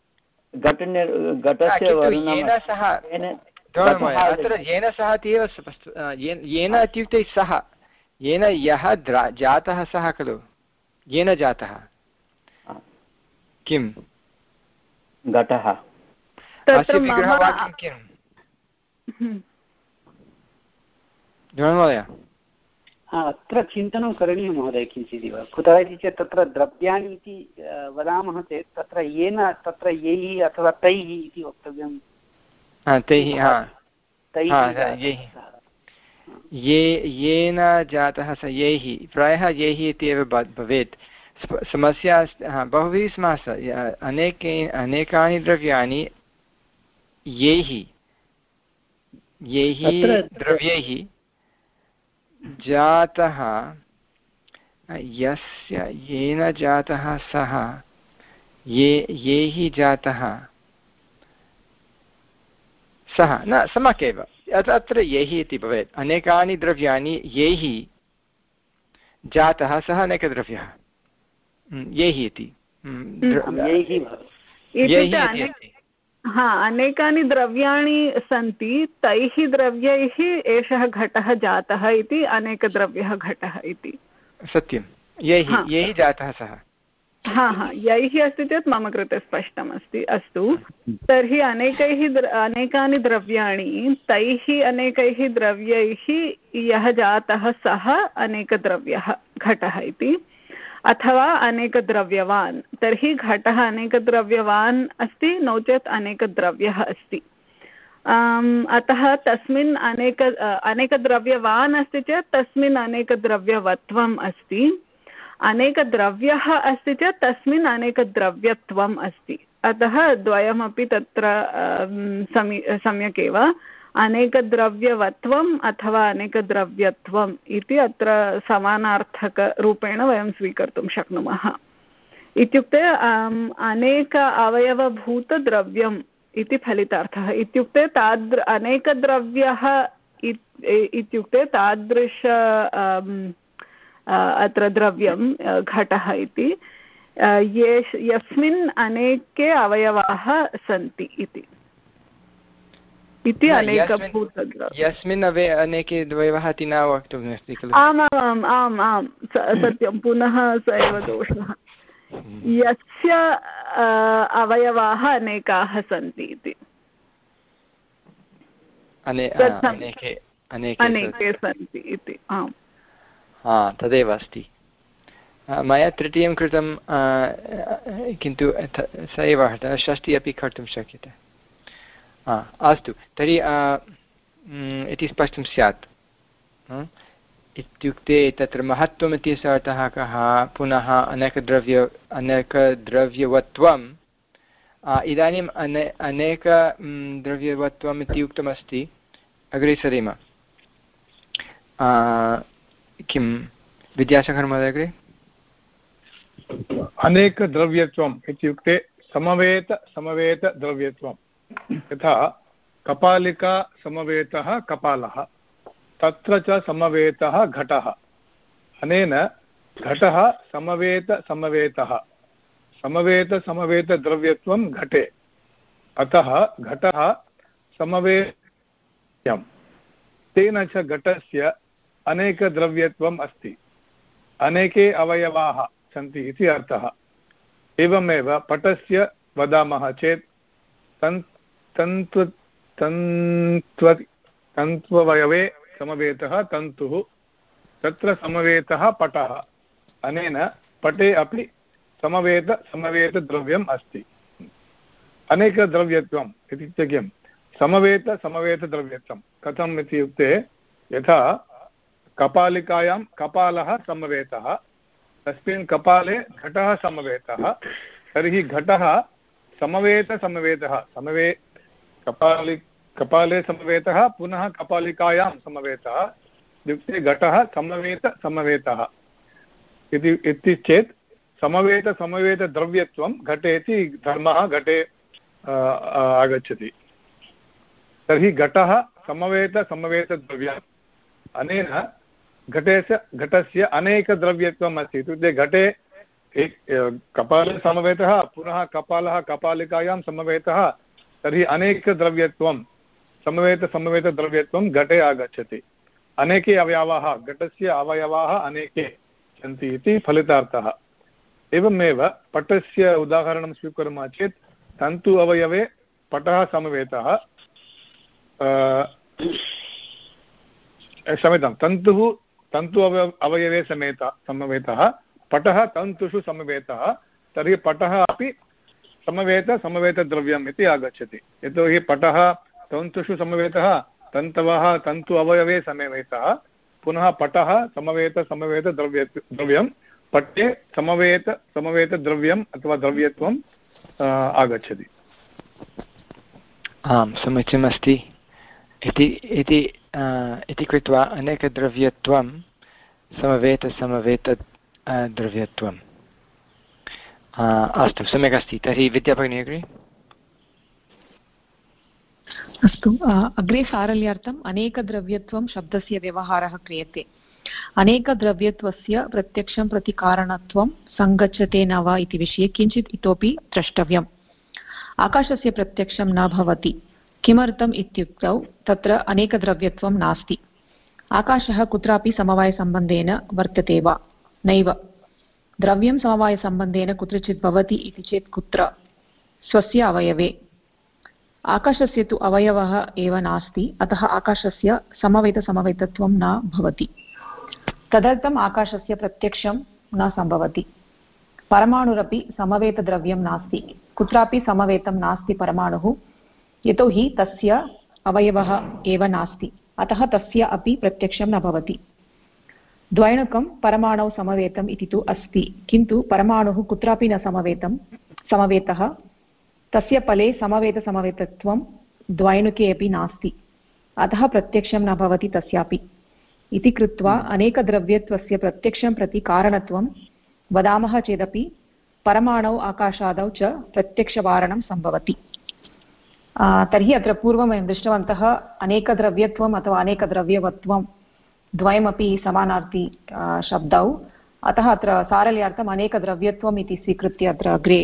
घटस्य येन सह अत्र येन सह इति एव येन इत्युक्ते सः येन यः जातः सः खलु येन जातः किं घटः अस्य विग्रहवाक्यं किम् महोदय अत्र चिन्तनं करणीयं महोदय किञ्चिदिव, कुतः इति चेत् तत्र द्रव्याणि इति वदामः चेत् तत्र येन तत्र यैः अथवा तैः इति वक्तव्यं। तैः ये येन जातः स यैः, प्रायः यैः इति एव भवेत्। समस्या अस्ति, हा बहुभिः समासः, अनेके अनेकानि द्रव्याणि यैः यैः द्रव्यैः जातः, यस्य येन जातः सः, ये यैः जातः सः, न सम्यक् एव, अत्र यैः इति भवेत्। अनेकानि द्रव्याणि यैः जातः सः अनेकद्रव्यः, यैः इति हा अनेकानि द्रव्याणि सन्ति, तैः द्रव्यैः एषः घटः जातः इति अनेकद्रव्यः घटः इति। सत्यं, यैः यैः जातः सः। हा हा यैः अस्ति चेत् मम कृते स्पष्टमस्ति। अस्तु, तर्हि अनेकैः अनेकानि द्रव्याणि, तैः अनेकैः द्रव्यैः यः जातः सः अनेकद्रव्यः घटः इति, अथवा अनेकद्रव्यवान्। तर्हि घटः अनेकद्रव्यवान् अस्ति, नो चेत् अनेकद्रव्यः अस्ति। अतः तस्मिन् अनेक अनेकद्रव्यवान् अस्ति चेत् तस्मिन् अनेकद्रव्यवत्वम् अस्ति, अनेकद्रव्यः अस्ति चेत् तस्मिन् अनेकद्रव्यत्वम् अस्ति। अतः द्वयमपि तत्र सम्य सम्यक् एव, अनेकद्रव्यवत्वम् अथवा अनेकद्रव्यत्वम् इति अत्र समानार्थकरूपेण वयं स्वीकर्तुं शक्नुमः। इत्युक्ते अनेक अवयवभूतद्रव्यम् इति फलितार्थः। इत्युक्ते तादृ अनेकद्रव्यः इत्युक्ते तादृश अत्र द्रव्यं घटः इति यस्मिन् अनेके अवयवाः सन्ति इति इति अनेकभूतद्रव्यं। यस्मिन् अवे अनेके द्वयवः इति न वक्तव्यमस्ति खलु? आमाम् आम् आम् सत्यं, पुनः स एव दोषः, यस्य अवयवाः अनेकाः सन्ति इति, अनेके सन्ति इति। आम्, हा तदेव अस्ति। मया तृतीयं कृतं, किन्तु स एव षष्टिः अपि कर्तुं शक्यते। अस्तु, तर्हि इति स्पष्टं स्यात्। इत्युक्ते तत्र महत्त्वम् इति अर्थः कः? पुनः अनेकद्रव्य अनेकद्रव्यवत्वम्। इदानीम् अने अनेक द्रव्यवत्वम् इति उक्तमस्ति, अग्रे सरेम। किं विद्यासागरः महोदय अग्रे? अनेकद्रव्यत्वम् इत्युक्ते समवेत समवेतद्रव्यत्वं। यथा कपालिका समवेतः कपालः, तत्र च समवेतः घटः। अनेन घटः समवेतसमवेतः, समवेतसमवेतद्रव्यत्वं घटे, अतः घटः समवेत्यं। तेन च घटस्य अनेकद्रव्यत्वम् अस्ति, अनेके अवयवाः सन्ति इति अर्थः। एवमेव पटस्य वदामः चेत् तन् तन्त्व तन्त्व तन्त्ववयवे समवेतः तन्तुः, तत्र समवेतः पटः। अनेन पटे अपि समवेत समवेतद्रव्यम् अस्ति। अनेकद्रव्यत्वम् इत्युक्ते किं? समवेत समवेतद्रव्यत्वं कथम् इत्युक्ते, यथा कपालिकायां कपालः समवेतः, तस्मिन् कपाले घटः समवेतः, तर्हि घटः समवेतसमवेतः, समवे कपालि कपाले समवेतः पुनः कपालिकायां समवेतः, इत्युक्ते घटः समवेतसमवेतः इति इति चेत् समवेतसमवेतद्रव्यत्वं घटे इति धर्मः घटे आगच्छति। तर्हि घटः समवेतसमवेतद्रव्यम्, अनेन घटेस्य घटस्य अनेकद्रव्यत्वम् अस्ति। इत्युक्ते घटे एक कपाले समवेतः, पुनः कपालः कपालिकायां समवेतः, तर्हि अनेकद्रव्यत्वं समवेतसमवेतद्रव्यत्वं घटे आगच्छति। अनेके अवयवाः, घटस्य अवयवाः अनेके सन्ति इति फलितार्थः। एवमेव पटस्य उदाहरणं स्वीकुर्मः चेत् तन्तु अवयवे पटः समवेतः, क्षम्यतां, तन्तुः तन्तु अवय अवयवे समेत समवेतः, पटः तन्तुषु समवेतः, तर्हि पटः अपि समवेत समवेतद्रव्यम् इति आगच्छति। यतोहि पटः तन्तुषु समवेतः, तन्तवः तन्तु अवयवे समवेतः, पुनः पटः समवेत समवेतद्रव्य द्रव्यं, पट्टे समवेत समवेतद्रव्यम् अथवा द्रव्यत्वम् आगच्छति। आम्, समीचीनमस्ति। इति इति इति कृत्वा अनेकद्रव्यत्वं समवेतसमवेत द्रव्यत्वम्। अस्तु, सम्यक् अस्ति। तर्हि विद्याभगिनी अग्रे। अस्तु, अग्रे सारल्यार्थम् अनेकद्रव्यत्वं शब्दस्य व्यवहारः क्रियते। अनेकद्रव्यत्वस्य प्रत्यक्षं प्रति कारणत्वं सङ्गच्छते न वा इति विषये किञ्चित् इतोपि द्रष्टव्यम्। आकाशस्य प्रत्यक्षं न भवति। किमर्थम् इत्युक्तौ तत्र अनेकद्रव्यत्वं नास्ति। आकाशः कुत्रापि समवायसम्बन्धेन वर्तते वा? नैव। द्रव्यं समवायसम्बन्धेन कुत्रचित् भवति इति चेत् कुत्र? स्वस्य अवयवे। आकाशस्य तु अवयवः एव नास्ति, अतः आकाशस्य समवेतसमवेतत्वं न भवति। तदर्थम् आकाशस्य प्रत्यक्षं न सम्भवति। परमाणुरपि समवेतद्रव्यं नास्ति। कुत्रापि समवेतं नास्ति परमाणुः, यतोहि तस्य अवयवः एव नास्ति, अतः तस्य अपि प्रत्यक्षं न भवति। द्वैणुकं परमाणौ समवेतम् इति तु अस्ति, किन्तु परमाणुः कुत्रापि न समवेतं समवेतः, तस्य फले समवेतसमवेतत्वं द्वैणुके अपि नास्ति, अतः प्रत्यक्षं न भवति तस्यापि। इति कृत्वा अनेकद्रव्यत्वस्य प्रत्यक्षं प्रति कारणत्वं वदामः चेदपि परमाणौ आकाशादौ च प्रत्यक्षवारणं सम्भवति। तर्हि अत्र पूर्वं वयं दृष्टवन्तः अनेकद्रव्यत्वम् अथवा अनेकद्रव्यवत्वं द्वयमपि समानार्थी शब्दौ, अतः अत्र सारल्यार्थम् अनेकद्रव्यत्वम् इति स्वीकृत्य अत्र अग्रे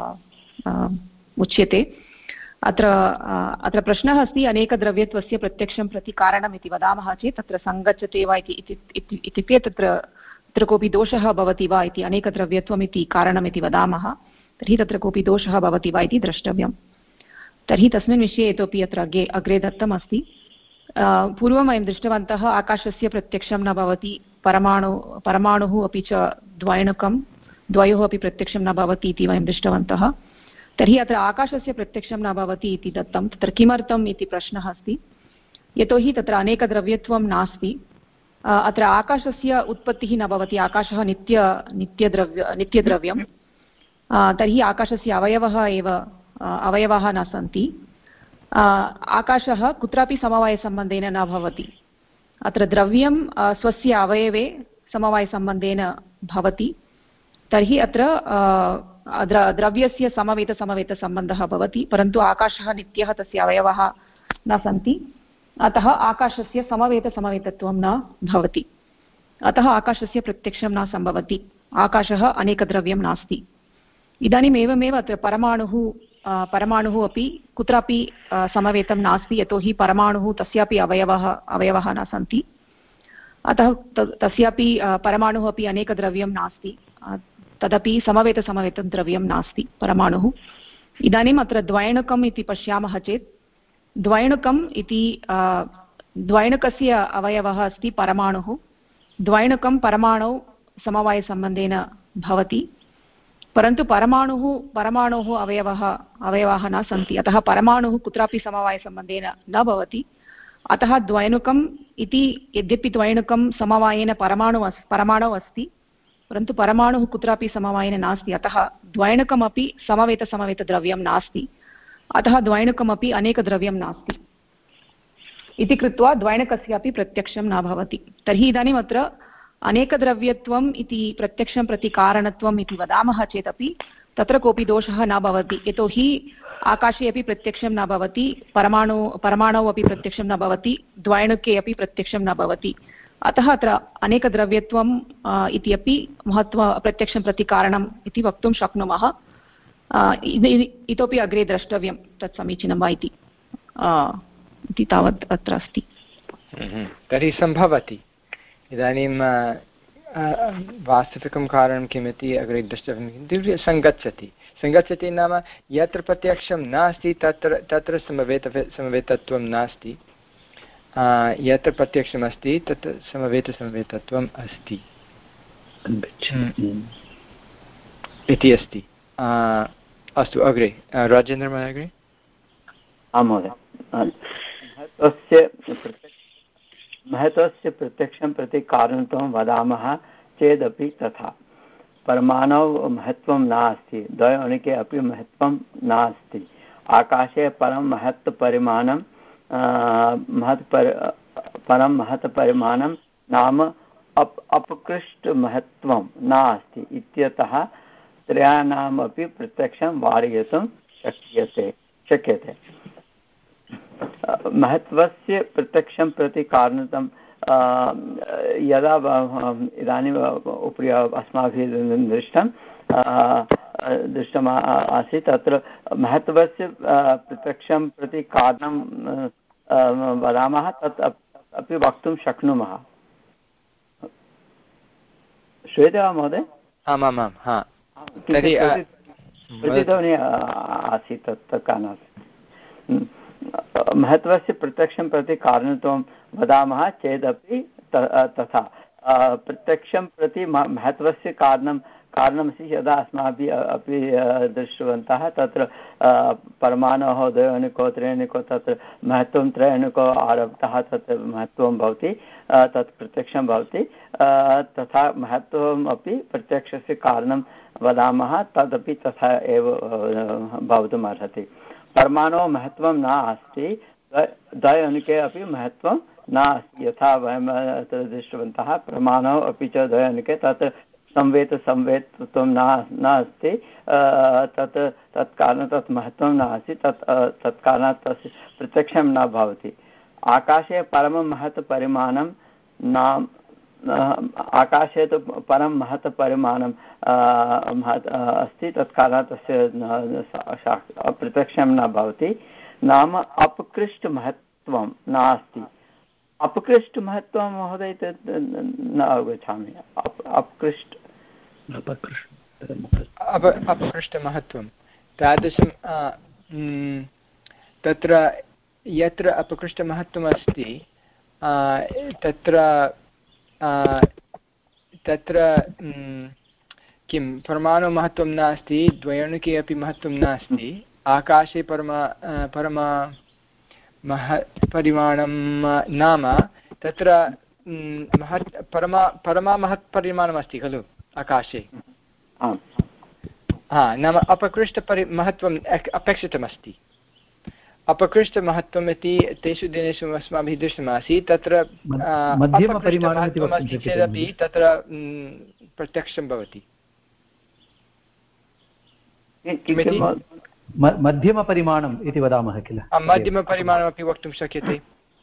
उच्यते। अत्र अत्र प्रश्नः अस्ति, अनेकद्रव्यत्वस्य प्रत्यक्षं प्रति कारणम् इति वदामः चेत् तत्र सङ्गच्छते वा इति इत्युक्ते तत्र तत्र कोऽपि दोषः भवति वा इति। अनेकद्रव्यत्वम् इति कारणम् इति वदामः, तर्हि तत्र कोऽपि दोषः भवति वा इति द्रष्टव्यम्। तर्हि तस्मिन् विषये इतोपि अत्र अग्रे अग्रे दत्तमस्ति। पूर्वं वयं दृष्टवन्तः आकाशस्य प्रत्यक्षं न भवति, परमाणु परमाणुः अपि च द्वैणुकं द्वयोः अपि प्रत्यक्षं न भवति इति वयं दृष्टवन्तः। तर्हि अत्र आकाशस्य प्रत्यक्षं न भवति इति दत्तं, तत्र किमर्थम् इति प्रश्नः अस्ति। यतोहि तत्र अनेकद्रव्यत्वं नास्ति। अत्र आकाशस्य उत्पत्तिः न भवति। आकाशः नित्य नित्यद्रव्य नित्यद्रव्यं, तर्हि आकाशस्य अवयवः एव अवयवाः न सन्ति। आकाशः कुत्रापि समवायसम्बन्धेन न भवति। अत्र द्रव्यं स्वस्य अवयवे समवायसम्बन्धेन भवति, तर्हि अत्र द्रव्यस्य समवेतसमवेतसम्बन्धः भवति, परन्तु आकाशः नित्यः, तस्य अवयवः न सन्ति, अतः आकाशस्य समवेतसमवेतत्वं न भवति। अतः आकाशस्य प्रत्यक्षं न सम्भवति। आकाशः अनेकद्रव्यं नास्ति। इदानीम् एवमेव अत्र परमाणुः परमाणुः अपि कुत्रापि समवेतं नास्ति, यतोहि परमाणुः तस्यापि अवयवः अवयवः न सन्ति, अतः तस्यापि परमाणुः अपि अनेकद्रव्यं नास्ति, तदपि समवेतसमवेतं द्रव्यं नास्ति परमाणुः। इदानीम् अत्र द्वैणुकम् इति पश्यामः चेत् द्वैणुकम् इति द्वैणुकस्य अवयवः अस्ति परमाणुः। द्वैणुकं परमाणौ समवायसम्बन्धेन भवति, परन्तु परमाणुः परमाणोः अवयवः अवयवाः न सन्ति, अतः परमाणुः कुत्रापि समवायसम्बन्धेन न भवति। अतः द्वैणुकम् इति यद्यपि द्वैणुकं समवायेन परमाणु अस् परमाणौ अस्ति, परन्तु परमाणुः कुत्रापि समवायेन नास्ति, अतः द्वैणुकमपि समवेतसमवेतद्रव्यं नास्ति, अतः द्वैणुकमपि अनेकद्रव्यं नास्ति। इति कृत्वा द्वैणकस्यापि प्रत्यक्षं न भवति। तर्हि इदानीम् अत्र अनेकद्रव्यत्वम् इति प्रत्यक्षं प्रति कारणत्वम् इति वदामः चेदपि तत्र कोऽपि दोषः न भवति, यतोहि आकाशे अपि प्रत्यक्षं न भवति, परमाणु परमाणौ अपि प्रत्यक्षं न भवति, द्वैणुके अपि प्रत्यक्षं न भवति। अतः अत्र अनेकद्रव्यत्वम् इति अपि महत्व प्रत्यक्षं प्रति कारणम् इति वक्तुं शक्नुमः। इतोपि अग्रे द्रष्टव्यं तत् समीचीनं वा इति इति तावत् अत्र अस्ति। तर्हि सम्भवति। इदानीं वास्तविकं कारणं किमिति अग्रे द्रष्टव्यं, किन्तु सङ्गच्छति सङ्गच्छति नाम यत्र प्रत्यक्षं नास्ति तत्र तत्र समवेत समवेतत्वं नास्ति, यत्र प्रत्यक्षमस्ति तत् समवेतसमवेतत्वम् अस्ति इति अस्ति। अस्तु अग्रे राजेन्द्रमहोदय अग्रे। आं महोदय महत्वस्य महत्वस्य प्रत्यक्षं प्रति कारणत्वं वदामः चेदपि तथा परमाणौ महत्त्वं नास्ति द्वयोनिके अपि महत्त्वं नास्ति आकाशे परं महत्परिमाणं महत्पर परं महत्परिमाणं नाम अप अपकृष्टमहत्त्वं नास्ति इत्यतः त्रयाणामपि प्रत्यक्षं वारयितुं शक्यते शक्यते महत्वस्य प्रत्यक्षं प्रति कारणतं यदा इदानीम् उपरि अस्माभिः दृष्टं दृष्टम् आसीत् तत्र महत्वस्य प्रत्यक्षं प्रति कारणं वदामः तत् अपि वक्तुं शक्नुमः। श्रूयते वा महोदय? आमामां हा प्रतिध्वनिः आसीत् तत् कारणात् महत्वस्य प्रत्यक्षं प्रति कारणत्वं वदामः चेदपि तथा प्रत्यक्षं प्रति महत्वस्य कारणं कारणमस्ति यदा अस्माभिः अपि दृष्टवन्तः तत्र परमाणोः द्वयोनिको त्रयोनिको तत्र महत्त्वं त्रयोनिको आरब्धः तत्र महत्त्वं भवति तत् प्रत्यक्षं भवति तथा महत्त्वम् अपि प्रत्यक्षस्य कारणं वदामः तदपि तथा एव भवितुम् अर्हति। परमाणोः महत्त्वं नास्ति द्वयोनिके अपि महत्त्वं नास्ति यथा वयं तत्र दृष्टवन्तः परमाणोः अपि च द्वयोनिके तत्र संवेत संवेतत्वं नास्ति तत् तत्कारणात् तत् महत्त्वं नास्ति तत् तत्कारणात् तस्य प्रत्यक्षं न भवति। आकाशे परमं महत् परिमाणं नाम आकाशे तु परं महत् परिमाणं महत् अस्ति तत्कारणात् तस्य प्रत्यक्षं न भवति नाम अपकृष्टमहत्त्वं नास्ति। अपकृष्टमहत्त्वं महोदय न अवगच्छामि। अप अपकृष्ट अपकृष्टमहत्त्वं तादृशं तत्र यत्र अपकृष्टमहत्त्वम् अस्ति तत्र तत्र किं परमाणुमहत्त्वं नास्ति द्वयोनिके अपि महत्त्वं नास्ति आकाशे परमा परमा महत्परिमाणं नाम तत्र महत् परमा परमा महत्परिमाणमस्ति खलु आकाशे हा नाम अपकृष्टपरि महत्त्वम् अपेक्षितमस्ति। अपकृष्टमहत्त्वम् इति तेषु दिनेषु अस्माभिः दृष्टमासीत् तत्र अपकृष्टमहत्त्वमस्ति चेदपि तत्र प्रत्यक्षं भवति। मध्यमपरिमाणम् इति वदामः किल मध्यमपरिमाणमपि वक्तुं शक्यते।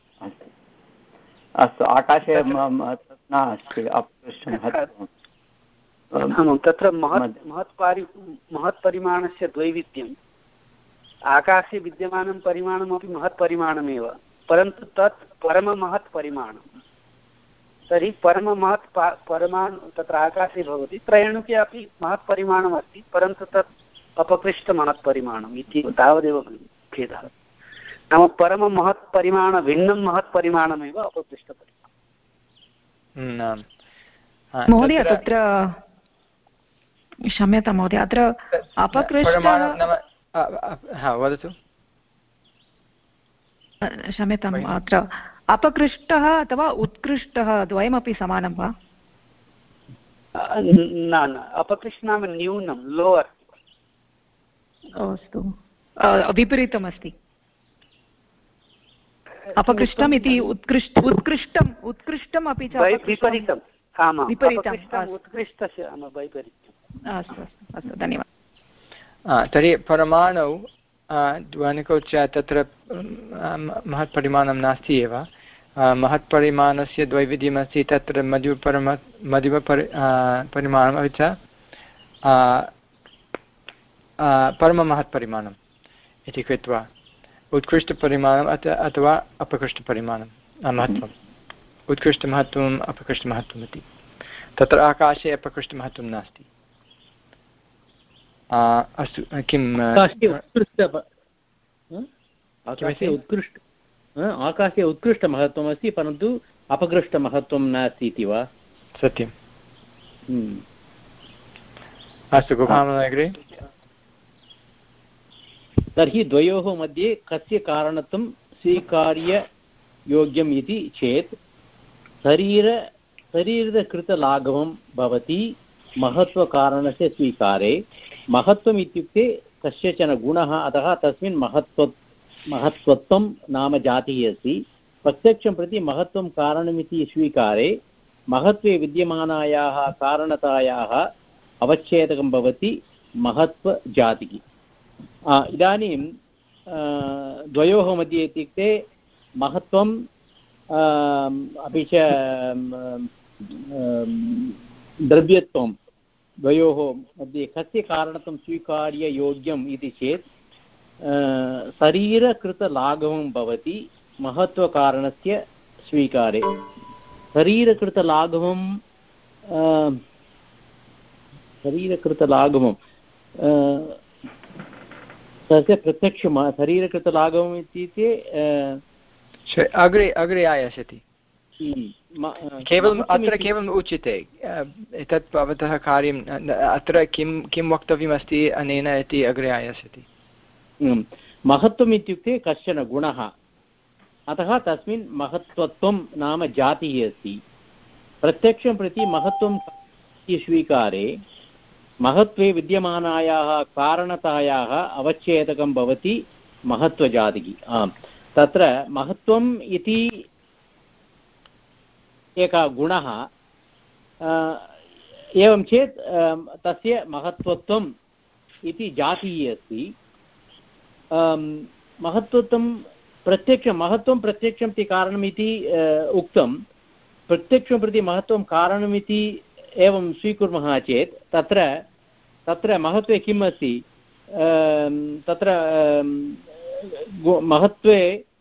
अस्तु आकाशे नास्ति अपकृष्टमहत्त्वं तत्र महत् महत्परि महत्परिमाणस्य द्वैविध्यम् आकाशे विद्यमानं परिमाणमपि महत्परिमाणमेव परन्तु तत् परममहत्परिमाणं तर्हि परममहत् परिमाणं तत्र आकाशे भवति त्रयोणुके अपि महत्परिमाणमस्ति परन्तु तत् अपकृष्टमहत्परिमाणम् इति तावदेव भेदः नाम परममहत्परिमाण भिन्नं महत्परिमाणमेव अपकृष्टपरिमाणं। महोदय तत्र क्षम्यतां महोदय अत्र अपकृष्टः वदतु क्षम्यताम् अत्र अपकृष्टः अथवा उत्कृष्टः द्वयमपि समानं वा? न न अपकृष्ट नाम न्यूनं लोवर्। अस्तु विपरीतमस्ति अपकृष्टम् इति उत्कृष्ट उत्कृष्टम् उत्कृष्टम् अपि च विपरीतं विपरीतम् उत्कृष्टस्य वैपरीत्यम्। अस्तु अस्तु अस्तु धन्यवादः। तर्हि परमाणौ द्वयोनिकौ च तत्र महत्परिमाणं नास्ति एव महत्परिमाणस्य द्वैविध्यमस्ति तत्र मध्यमपरम मध्यमपरि परिमाणम् अपि च परममहत्परिमाणम् इति कृत्वा उत्कृष्टपरिमाणम् अथ अथवा अपकृष्टपरिमाणं महत्त्वम् उत्कृष्टमहत्त्वम् अपकृष्टमहत्त्वम् इति तत्र आकाशे अपकृष्टमहत्त्वं नास्ति। अस्तु किम् उत्कृष्ट आकाशे उत्कृष्टमहत्त्वमस्ति परन्तु अपकृष्टमहत्त्वं नास्ति इति वा? सत्यम्। अस्तु अग्रे। तर्हि द्वयोः मध्ये कस्य कारणत्वं स्वीकार्ययोग्यम् इति चेत् शरीर शरीरकृतलाघवं भवति महत्त्वकारणस्य स्वीकारे। महत्त्वम् इत्युक्ते कस्यचन गुणः, अतः तस्मिन् महत्त्व महत्त्वत्वं नाम जातिः अस्ति। प्रत्यक्षं प्रति महत्त्वं कारणमिति स्वीकारे महत्त्वे विद्यमानायाः कारणतायाः अवच्छेदकं भवति महत्त्वजातिः। इदानीं द्वयोः मध्ये इत्युक्ते महत्त्वं अपि च द्रव्यत्वं द्वयोः मध्ये कस्य कारणत्वं स्वीकार्य योग्यम् इति चेत् शरीरकृतलाघवं भवति महत्त्वकारणस्य स्वीकारे। शरीरकृतलाघवं शरीरकृतलाघवं तस्य प्रत्यक्षं शरीरकृतलाघवम् इत्युक्ते अग्रे अग्रे आयास्यति। केवलम् अत्र केवलम् उच्यते एतत् भवतः कार्यम्। अत्र किं किं वक्तव्यमस्ति अनेन इति अग्रे आयास्यति। महत्त्वम् इत्युक्ते कश्चन गुणः, अतः तस्मिन् महत्त्वत्वं नाम जातिः अस्ति। प्रत्यक्षं प्रति महत्त्वं स्वीकारे महत्त्वे विद्यमानायाः कारणतायाः अवच्छेदकं भवति महत्त्वजातिः। आम्, तत्र महत्त्वम् इति एकः गुणः, एवं चेत् तस्य महत्त्वत्वम् इति जातिः अस्ति। महत्त्वत्वं प्रत्यक्षं महत्त्वं प्रत्यक्षं इति कारणमिति उक्तं। प्रत्यक्षं प्रति महत्त्वं कारणमिति एवं स्वीकुर्मः चेत् तत्र तत्र महत्त्वे किम् अस्ति? तत्र महत्त्वे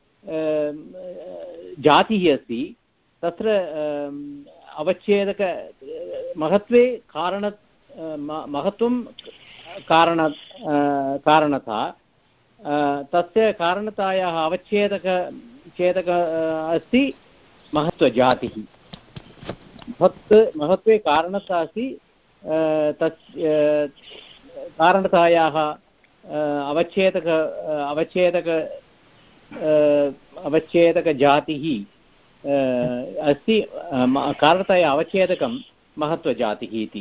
जातिः अस्ति। तत्र अवच्छेदक महत्त्वे कारण महत्त्वं कारण कारणता, तस्य कारणतायाः अवच्छेदक छेदक अस्ति महत्त्वजातिः। महत् महत्त्वे कारणता अस्ति, तत् कारणतायाः अवच्छेदक अवच्छेदक अवच्छेदकजातिः अस्ति। कारणताया अवच्छेदकं महत्त्वजातिः इति।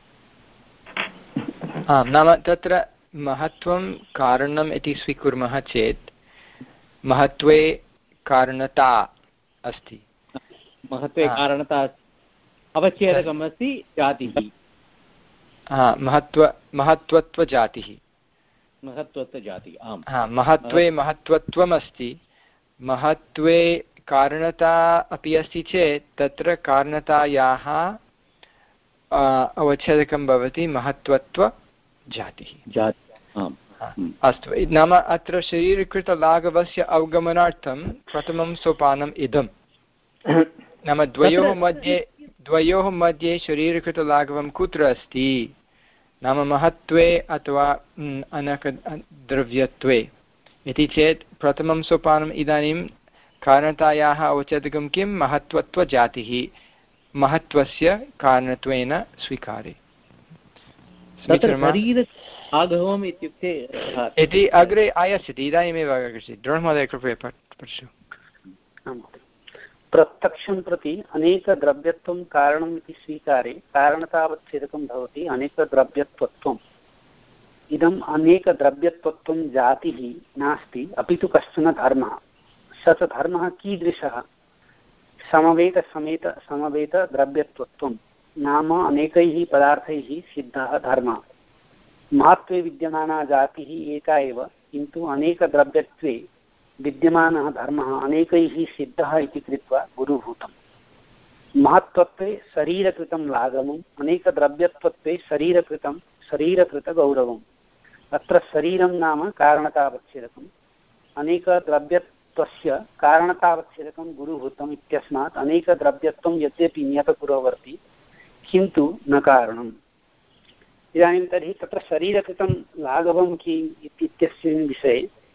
आम्, नाम तत्र महत्त्वं कारणम् इति स्वीकुर्मः चेत् महत्त्वे कारणता अस्ति। महत्त्वे कारणता अवच्छेदकम् अस्ति जातिः। हा, महत्त्व महत्त्वत्वजातिः महत्त्वत्वजातिः। आम्, हा, महत्त्वे महत्त्वत्वम् अस्ति। महत्त्वे कारणता अपि अस्ति चेत् तत्र कारणतायाः अवच्छेदकं भवति महत्त्वत्वजातिः। अस्तु, नाम अत्र शरीरकृतलाघवस्य अवगमनार्थं प्रथमं सोपानम् इदं। नाम द्वयोः मध्ये द्वयोः मध्ये शरीरकृतलाघवं कुत्र अस्ति? नाम महत्त्वे अथवा अनकद्रव्यत्वे इति चेत् प्रथमं सोपानम् इदानीं कारणतायाः अवच्छेदकं किं? महत्त्वत्वजातिः महत्त्वस्य कारणत्वेन स्वीकारे। लाघवम् इत्युक्ते इति अग्रे आयास्यति, इदानीमेव आगच्छति। द्रोणमहोदय कृपया पश्यतु। प्रत्यक्षं प्रति अनेकद्रव्यत्वं कारणम् इति स्वीकारे कारणतावच्छेदकं भवति अनेकद्रव्यत्वत्वम्। इदम् अनेकद्रव्यत्वत्वं जातिः नास्ति, अपि तु कश्चन धर्मः। स च धर्मः कीदृशः? समवेतसमेत समवेतद्रव्यत्वत्वं नाम अनेकैः पदार्थैः सिद्धः धर्मः। महत्त्वे विद्यमाना जातिः एका एव, किन्तु अनेकद्रव्यत्वे विद्यमानः धर्मः अनेकैः सिद्धः इति कृत्वा गुरुभूतम्। महत्त्वत्वे शरीरकृतं लाघवम्, अनेकद्रव्यत्वत्वे शरीरकृतं शरीरकृतगौरवम्। अत्र शरीरं नाम कारणतावच्छेदकम्, अनेकद्रव्यत्वस्य कारणतावच्छेदकं गुरुभूतम् इत्यस्मात् अनेकद्रव्यत्वं यद्यपि नियतपूर्ववर्ती किन्तु न कारणम्। इदानीं तर्हि तत्र शरीरकृतं लाघवं किम् इत्यस्मिन् विषये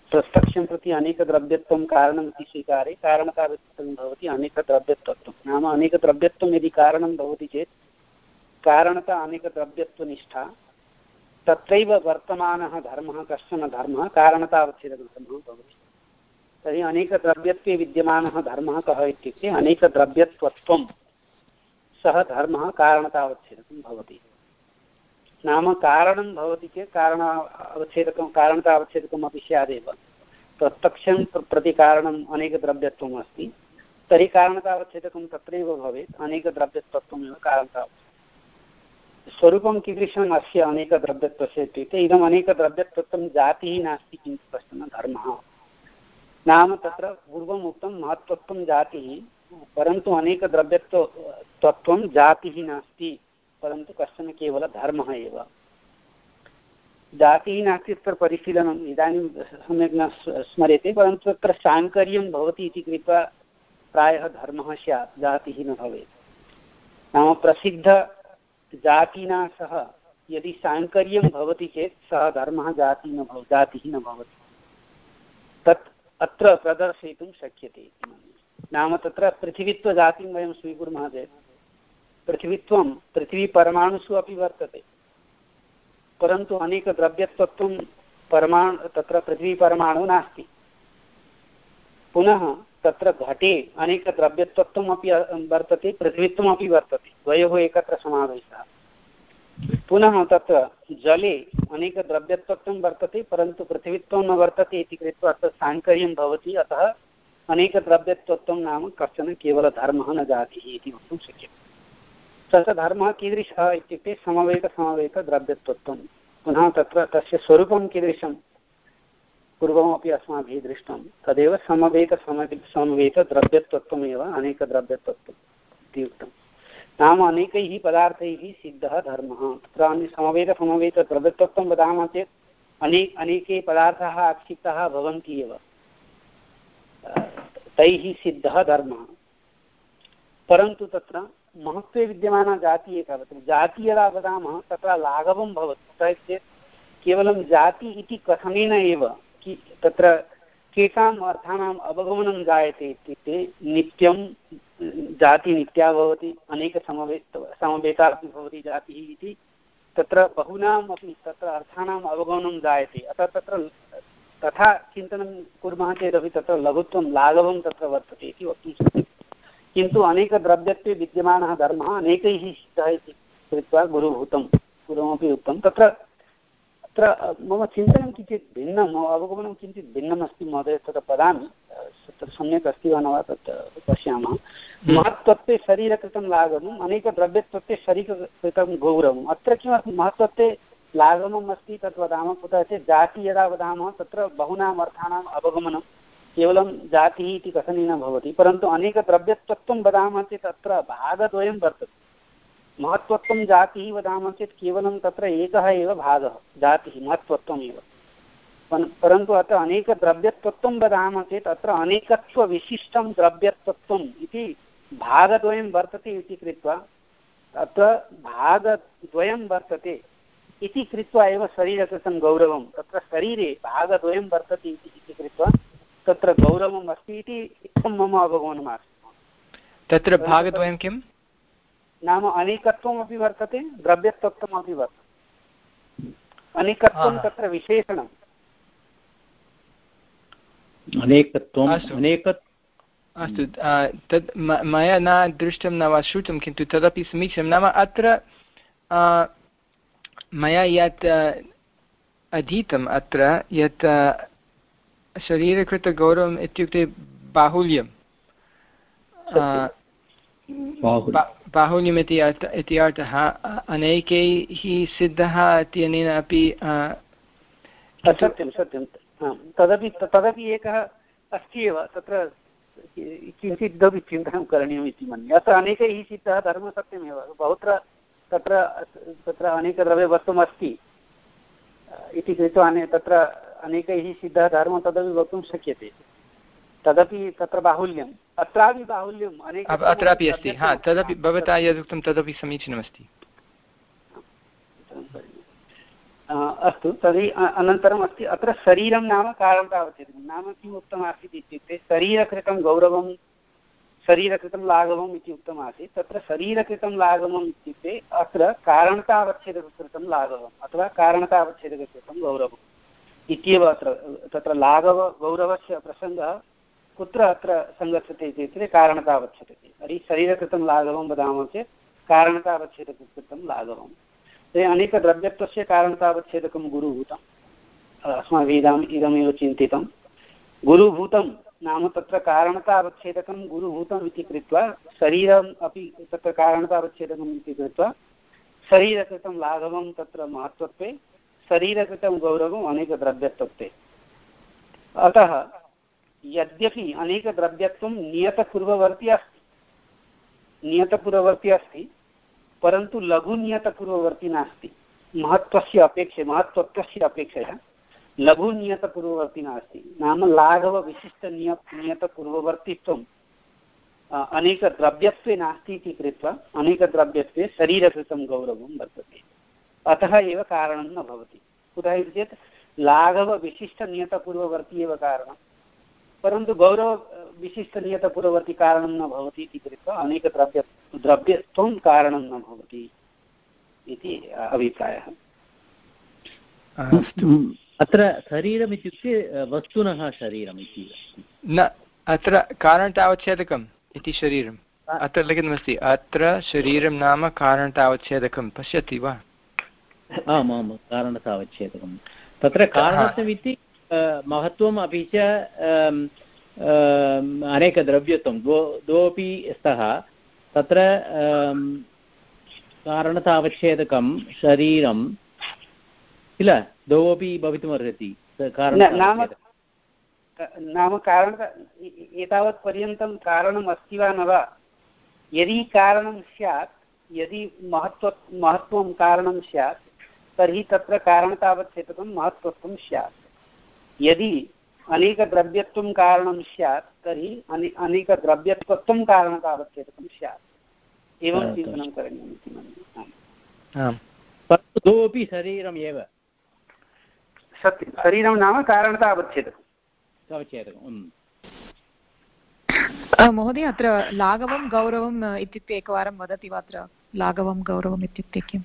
प्रत्यक्षं प्रति अनेकद्रव्यत्वं कारणम् इति स्वीकारे कारणताव्यत्वं भवति अनेकद्रव्यत्वत्वं। नाम अनेकद्रव्यत्वं यदि कारणं भवति चेत् कारणता अनेकद्रव्यत्वनिष्ठा तत्रैव वर्तमानः धर्मः कश्चन धर्मः कारणतावच्छेदकधर्मः भवति। तर्हि अनेकद्रव्यत्वे विद्यमानः धर्मः कः इत्युक्ते अनेकद्रव्यत्वत्वं सः धर्मः कारणतावच्छेदकं भवति। नाम कारणं भवति चेत् कारण अवच्छेदकं कारणतावच्छेदकम् अपि स्यादेव। प्रत्यक्षं प्रति कारणम् अनेकद्रव्यत्वम् अस्ति, तर्हि कारणतावच्छेदकं तत्रैव भवेत्, अनेकद्रव्यत्वत्वमेव कारणतावच्छेदकम्। स्वरूपं कीदृशम् अस्य अनेकद्रव्यत्वस्य इत्युक्ते इदम् अनेकद्रव्यत्वं जातिः नास्ति किन्तु कश्चन धर्मः। नाम तत्र पूर्वम् उक्तं महत्त्वत्वं जातिः, परन्तु अनेकद्रव्यत्व तत्त्वं जातिः नास्ति, परन्तु कश्चन केवल धर्मः एव। जातिः नास्ति तत्र परिशीलनम् इदानीं सम्यक् न स्मर्यते, परन्तु तत्र साङ्कर्यं भवति इति कृत्वा प्रायः धर्मः स्यात्, जातिः न भवेत्। नाम प्रसिद्ध जातिना सह यदि साङ्कर्यं भवति चेत् सः धर्मः जातिः न भव जातिः न भवति। तत् अत्र प्रदर्शयितुं शक्यते इति मन्ये। नाम तत्र पृथिवीत्वजातिं वयं स्वीकुर्मः चेत् पृथिवीत्वं पृथिवीपरमाणुषु अपि वर्तते, परन्तु अनेकद्रव्यत्वत्वं परमाणु तत्र पृथिवीपरमाणुः नास्ति। पुनः तत्र घटे अनेकद्रव्यत्वत्वम् अपि वर्तते, पृथिवीत्वमपि वर्तते, द्वयोः एकत्र समावेशः। पुनः तत्र जले अनेकद्रव्यत्वत्वं वर्तते, परन्तु पृथिवीत्वं न वर्तते इति कृत्वा अत्र साङ्कर्यं भवति। अतः अनेकद्रव्यत्वत्वं नाम कश्चन केवलधर्मः न जातिः इति वक्तुं शक्यते। तस्य धर्मः कीदृशः इत्युक्ते समवेतसमवेतद्रव्यत्वत्वं। पुनः तत्र तस्य स्वरूपं कीदृशं पूर्वमपि अस्माभिः दृष्टं, तदेव समवेतसमवेतद्रव्यत्वत्वमेव अनेकद्रव्यत्वत्वम् इति उक्तं। नाम अनेकैः पदार्थैः सिद्धः धर्मः। तत्र समवेतसमवेतद्रव्यत्वत्वं वदामः चेत् अने अनेके पदार्थाः आक्षिप्ताः भवन्ति एव, तैः सिद्धः धर्मः। परन्तु तत्र महत्त्वे विद्यमाना जातिः एका वर्तते। जाति यदा वदामः तत्र लाघवं भवति। कुतः चेत् केवलं जाति इति कथनेन एव कि तत्र केषाम् अर्थानाम् अवगमनं जायते इत्युक्ते नित्यं जाति नित्या भवति, अनेकसमवेत समवेता अपि भवति जातिः इति तत्र बहूनाम् अपि तत्र अर्थानाम् अवगमनं जायते। अतः तत्र तथा चिन्तनं कुर्मः चेदपि तत्र लघुत्वं लाघवं तत्र वर्तते इति वक्तुं शक्यते। किन्तु अनेकद्रव्यत्वे विद्यमानः धर्मः अनेकैः सिद्धः इति कृत्वा गुरुभूतं पूर्वमपि उक्तं। तत्र अत्र मम चिन्तनं किञ्चित् भिन्नं, मम अवगमनं किञ्चित् भिन्नमस्ति महोदय, तत्र वदामि, तत्र सम्यक् अस्ति वा न वा तत् पश्यामः। महत्त्वत्वे शरीरकृतं लाघवम्, अनेकद्रव्यत्वत्वे शरीरकृतं गौरवम्। अत्र किमस्ति महत्त्वत्वे लाघवम् अस्ति तत् वदामः, कुतः चेत् जाति यदा वदामः तत्र बहूनाम् अर्थानाम् अवगमनं केवलं जातिः इति कथनेन भवति, परन्तु अनेकद्रव्यत्वत्वं वदामः चेत् तत्र भागद्वयं वर्तते। महत्त्वत्वं जातिः वदामः चेत् केवलं तत्र एकः एव भागः जातिः महत्त्वत्वमेव, परन्तु अत्र अनेकद्रव्यत्वत्वं वदामः चेत् अत्र अनेकत्वविशिष्टं द्रव्यत्वत्वम् इति भागद्वयं वर्तते इति कृत्वा अत्र भागद्वयं वर्तते इति कृत्वा एव शरीरकृतं गौरवं। तत्र शरीरे भागद्वयं वर्तते इति कृत्वा तत्र गौरवम् अस्ति इति इत्थं मम अवगमनमासीत्। तत्र भागद्वयं किं नाम अनेकत्वमपि वर्तते, द्रव्यत्वत्वमपि वर्तते। अनेकत्वं तत्र विशेषणम्। अनेकत्वम् अनेक अस्तु, तद् मया न दृष्टं न वा श्रुतं, किन्तु तदपि समीचीनं। नाम अत्र मया यत् अधीतम् अत्र यत् शरीरकृतगौरवम् इत्युक्ते बाहुल्यं, बाहुल्यम् इति अर्थ इति अर्थः अनेकैः सिद्धः इत्यनेन अपि सत्यं सत्यं तदपि तदपि एकः अस्ति एव। तत्र किञ्चित् इतोपि चिन्तनं करणीयम् इति मन्ये। अत्र अनेकैः सिद्धः धर्मः सत्यमेव, बहुत्र तत्र तत्र अनेकद्रव्यवस्तुम् अस्ति इति कृत्वा अने तत्र अनेकैः सिद्धः धर्मः तदपि वक्तुं शक्यते। तदपि तत्र बाहुल्यम्, अत्रापि बाहुल्यम् अनेक अत्रापि अस्ति। हा, तदपि भवता यदुक्तं तदपि समीचीनमस्ति। अस्तु तर्हि अनन्तरम् अस्ति अत्र शरीरं नाम कारणतावच्छेदकं नाम किम् उक्तमासीत् इत्युक्ते शरीरकृतं गौरवं शरीरकृतं लाघवम् इति उक्तमासीत् तत्र शरीरकृतं लाघवम् इत्युक्ते अत्र कारणतावच्छेदककृतं लाघवम् अथवा कारणतावच्छेदककृतं गौरवम् इत्येव अत्र तत्र लाघव गौरवस्य प्रसङ्गः कुत्र अत्र सङ्गच्छते इत्युक्ते कारणतावच्छेदके तर्हि शरीरकृतं लाघवं वदामः चेत् कारणतावच्छेदककृतं लाघवम् तर्हि अनेकद्रव्यत्वस्य कारणतावच्छेदकं गुरुभूतम् अस्माभिः इदम् इदमेव चिन्तितं गुरुभूतं नाम तत्र कारणतावच्छेदकं गुरुभूतम् इति कृत्वा शरीरम् अपि तत्र कारणतावच्छेदकम् इति कृत्वा शरीरकृतं लाघवं तत्र महत्त्वत्वे शरीरकृतं गौरवम् अनेकद्रव्यत्वत्वे अतः यद्यपि अनेकद्रव्यत्वं नियतपूर्ववर्ती अस्ति नियतपूर्ववर्ती अस्ति परन्तु लघुनियतपूर्ववर्ती नास्ति महत्त्वस्य अपेक्षया महत्त्वत्वस्य अपेक्षया लघुनियतपूर्ववर्ती नास्ति नाम लाघवविशिष्टनिय नियतपूर्ववर्तित्वम् अनेकद्रव्यत्वे नास्ति इति कृत्वा अनेकद्रव्यत्वे शरीरकृतं गौरवं वर्तते अतः एव कारणं न भवति कुतः इति चेत् लाघवविशिष्टनियतपूर्ववर्ती एव कारणं परन्तु गौरवविशिष्टनियतपूर्ववर्ती कारणं न भवति इति कृत्वा अनेकद्रव्य द्रव्यत्वं कारणं न भवति इति अभिप्रायः। अत्र शरीरम् इत्युक्ते वस्तुनः शरीरम् इति न अत्र कारणतावच्छेदकम् इति शरीरम् अत्र लिखितमस्ति अत्र शरीरं नाम कारणतावच्छेदकं पश्यति वा? आम् आम् कारणतावच्छेदकं तत्र कारणत्वमिति महत्त्वम् अपि च अनेकद्रव्यत्वं द्वौ द्वौपि स्तः तत्र कारणतावच्छेदकं शरीरं किल द्वौपि भवितुमर्हति नाम नाम कारण एतावत् पर्यन्तं कारणम् अस्ति वा न वा यदि कारणं स्यात् यदि महत्त्व महत्त्वं कारणं स्यात् तर्हि तत्र कारणतावच्छेदकं महत्त्वत्वं स्यात् यदि अनेकद्रव्यत्वं कारणं स्यात् तर्हि अने अनेकद्रव्यत्वत्वं कारणतावच्छेदकं स्यात् एवं चिन्तनं करणीयम् इति मन्ये। परन्तु द्वौपि शरीरम् एव सत्यं शरीरं नाम कारणतावच्छेदकम् महोदय अत्र लाघवं गौरवम् इत्युक्ते एकवारं वदति वा अत्र लाघवं गौरवम् इत्युक्ते किम्?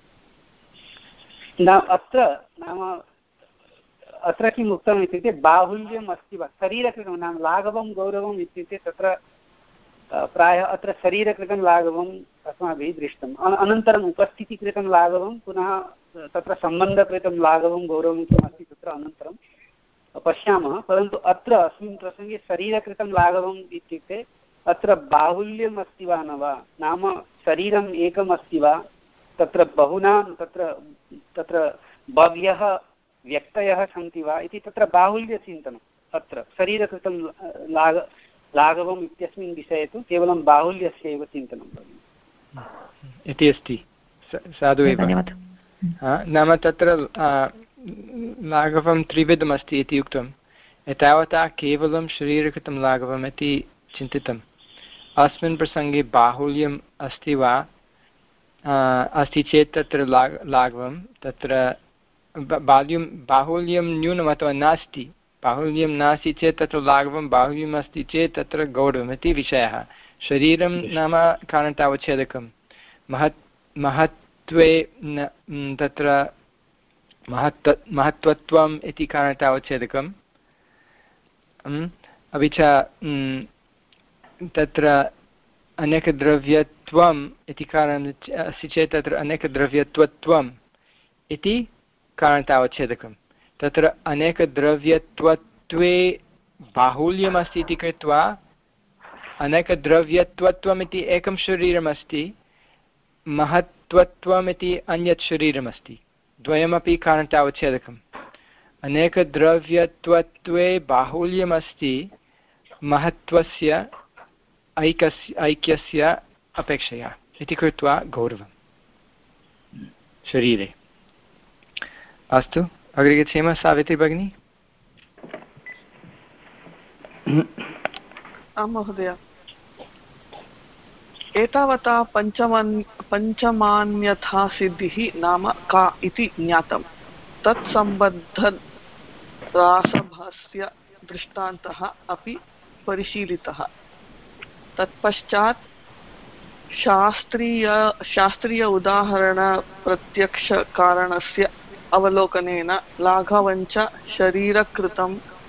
अत्र नाम अत्र किम् उक्तम् इत्युक्ते बाहुल्यम् अस्ति वा शरीरकृतं नाम लाघवं गौरवम् इत्युक्ते तत्र प्रायः अत्र शरीरकृतं लाघवम् अस्माभिः दृष्टम् अनन्तरम् उपस्थितिकृतं लाघवं पुनः तत्र सम्बन्धकृतं लाघवं गौरवं किमस्ति तत्र अनन्तरं पश्यामः परन्तु अत्र अस्मिन् प्रसङ्गे शरीरकृतं लाघवम् इत्युक्ते अत्र बाहुल्यम् अस्ति वा न वा नाम शरीरम् एकम् अस्ति वा तत्र बहुनां तत्र तत्र बह्व्यः व्यक्तयः सन्ति वा इति तत्र बाहुल्यचिन्तनम् अत्र शरीरकृतं लाघ लाघवम् इत्यस्मिन् विषये तु केवलं बाहुल्यस्य एव चिन्तनं इति अस्ति साधु एव नाम तत्र लाघवं त्रिविधमस्ति इति उक्तम् एतावता केवलं शरीरकृतं लाघवम् इति चिन्तितम् अस्मिन् प्रसङ्गे बाहुल्यम् अस्ति वा अस्ति चेत् तत्र ला लाघवं तत्र बाल्यं बाहुल्यं न्यूनम् अथवा नास्ति बाहुल्यं नास्ति चेत् तत्र लाघवं बाहुल्यम् अस्ति चेत् तत्र गौरवम् इति विषयः शरीरं नाम कारणतावच्छेदकं महत् महत्त्वे तत्र महत्त्व महत्त्वत्वम् इति कारणतावच्छेदकम् अपि च तत्र अनेकद्रव्यत्वम् इति कारणम् अस्ति चेत् तत्र अनेकद्रव्यत्वत्वम् इति कारणतावच्छेदकं तत्र अनेकद्रव्यत्वत्वे बाहुल्यम् अस्ति इति कृत्वा अनेकद्रव्यत्वत्वम् इति एकं शरीरमस्ति महत्त्वत्वम् इति अन्यत् शरीरमस्ति द्वयमपि कारणतावच्छेदकम् अनेकद्रव्यत्वत्वे बाहुल्यमस्ति महत्त्वस्य ऐकस्य ऐक्यस्य अपेक्षया इति कृत्वा गौरवं शरीरे अस्तु अग्रे गच्छेम सावित्री भगिनी। आं महोदय एतावता पञ्चमान् पञ्चमान्यथा सिद्धिः नाम का इति ज्ञातम् तत्सम्बद्धरासभस्य दृष्टान्तः अपि परिशीलितः। तत्पश्चात् शास्त्रीय शास्त्रीय उदाहरणप्रत्यक्षकारणस्य अवलोकनेन लाघवञ्च शरीरकृतं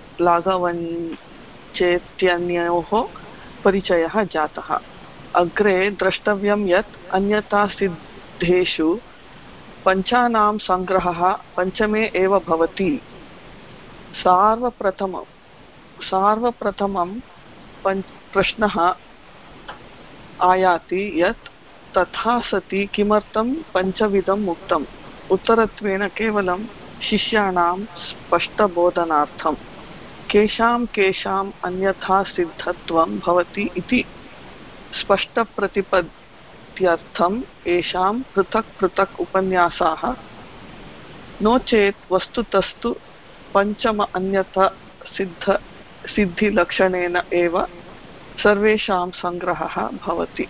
लाघवञ्चेत्यन्योः परिचयः जातः। अग्रे द्रष्टव्यं यत् अन्यथासिद्धेषु पञ्चानां सङ्ग्रहः पञ्चमे एव भवति। सार्वप्रथमं सार्वप्रथमं पञ्च प्रश्नः आयाति यत् तथा सति किमर्थं पञ्चविधम् उक्तम्? उत्तरत्वेन केवलं शिष्याणां स्पष्टबोधनार्थं। केषां केषाम् अन्यथा सिद्धत्वं भवति इति स्पष्टप्रतिपत्त्यर्थम् येषां पृथक् पृथक् उपन्यासाः। नो चेत् वस्तुतस्तु पञ्चम अन्यथा सिद्ध सिद्धिलक्षणेन एव सर्वेषां सङ्ग्रहः भवति।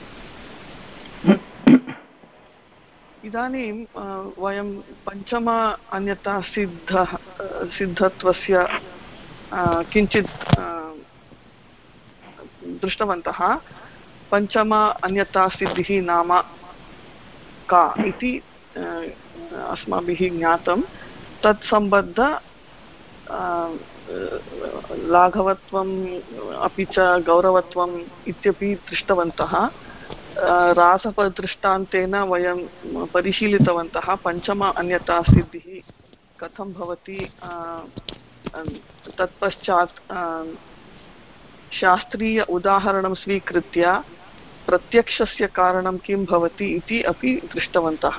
इदानीं वयं पञ्चम अन्यथा सिद्ध सिद्धत्वस्य किञ्चित् दृष्टवन्तः। पञ्चम अन्यथा सिद्धिः नाम का इति अस्माभिः ज्ञातं। तत्सम्बद्ध लाघवत्वम् अपि च गौरवत्वम् इत्यपि दृष्टवन्तः। रासपदृष्टान्तेन वयं परिशीलितवन्तः पञ्चम अन्यथा सिद्धिः कथं भवति। तत्पश्चात् शास्त्रीय उदाहरणं स्वीकृत्य प्रत्यक्षस्य कारणं किं भवति इति अपि दृष्टवन्तः।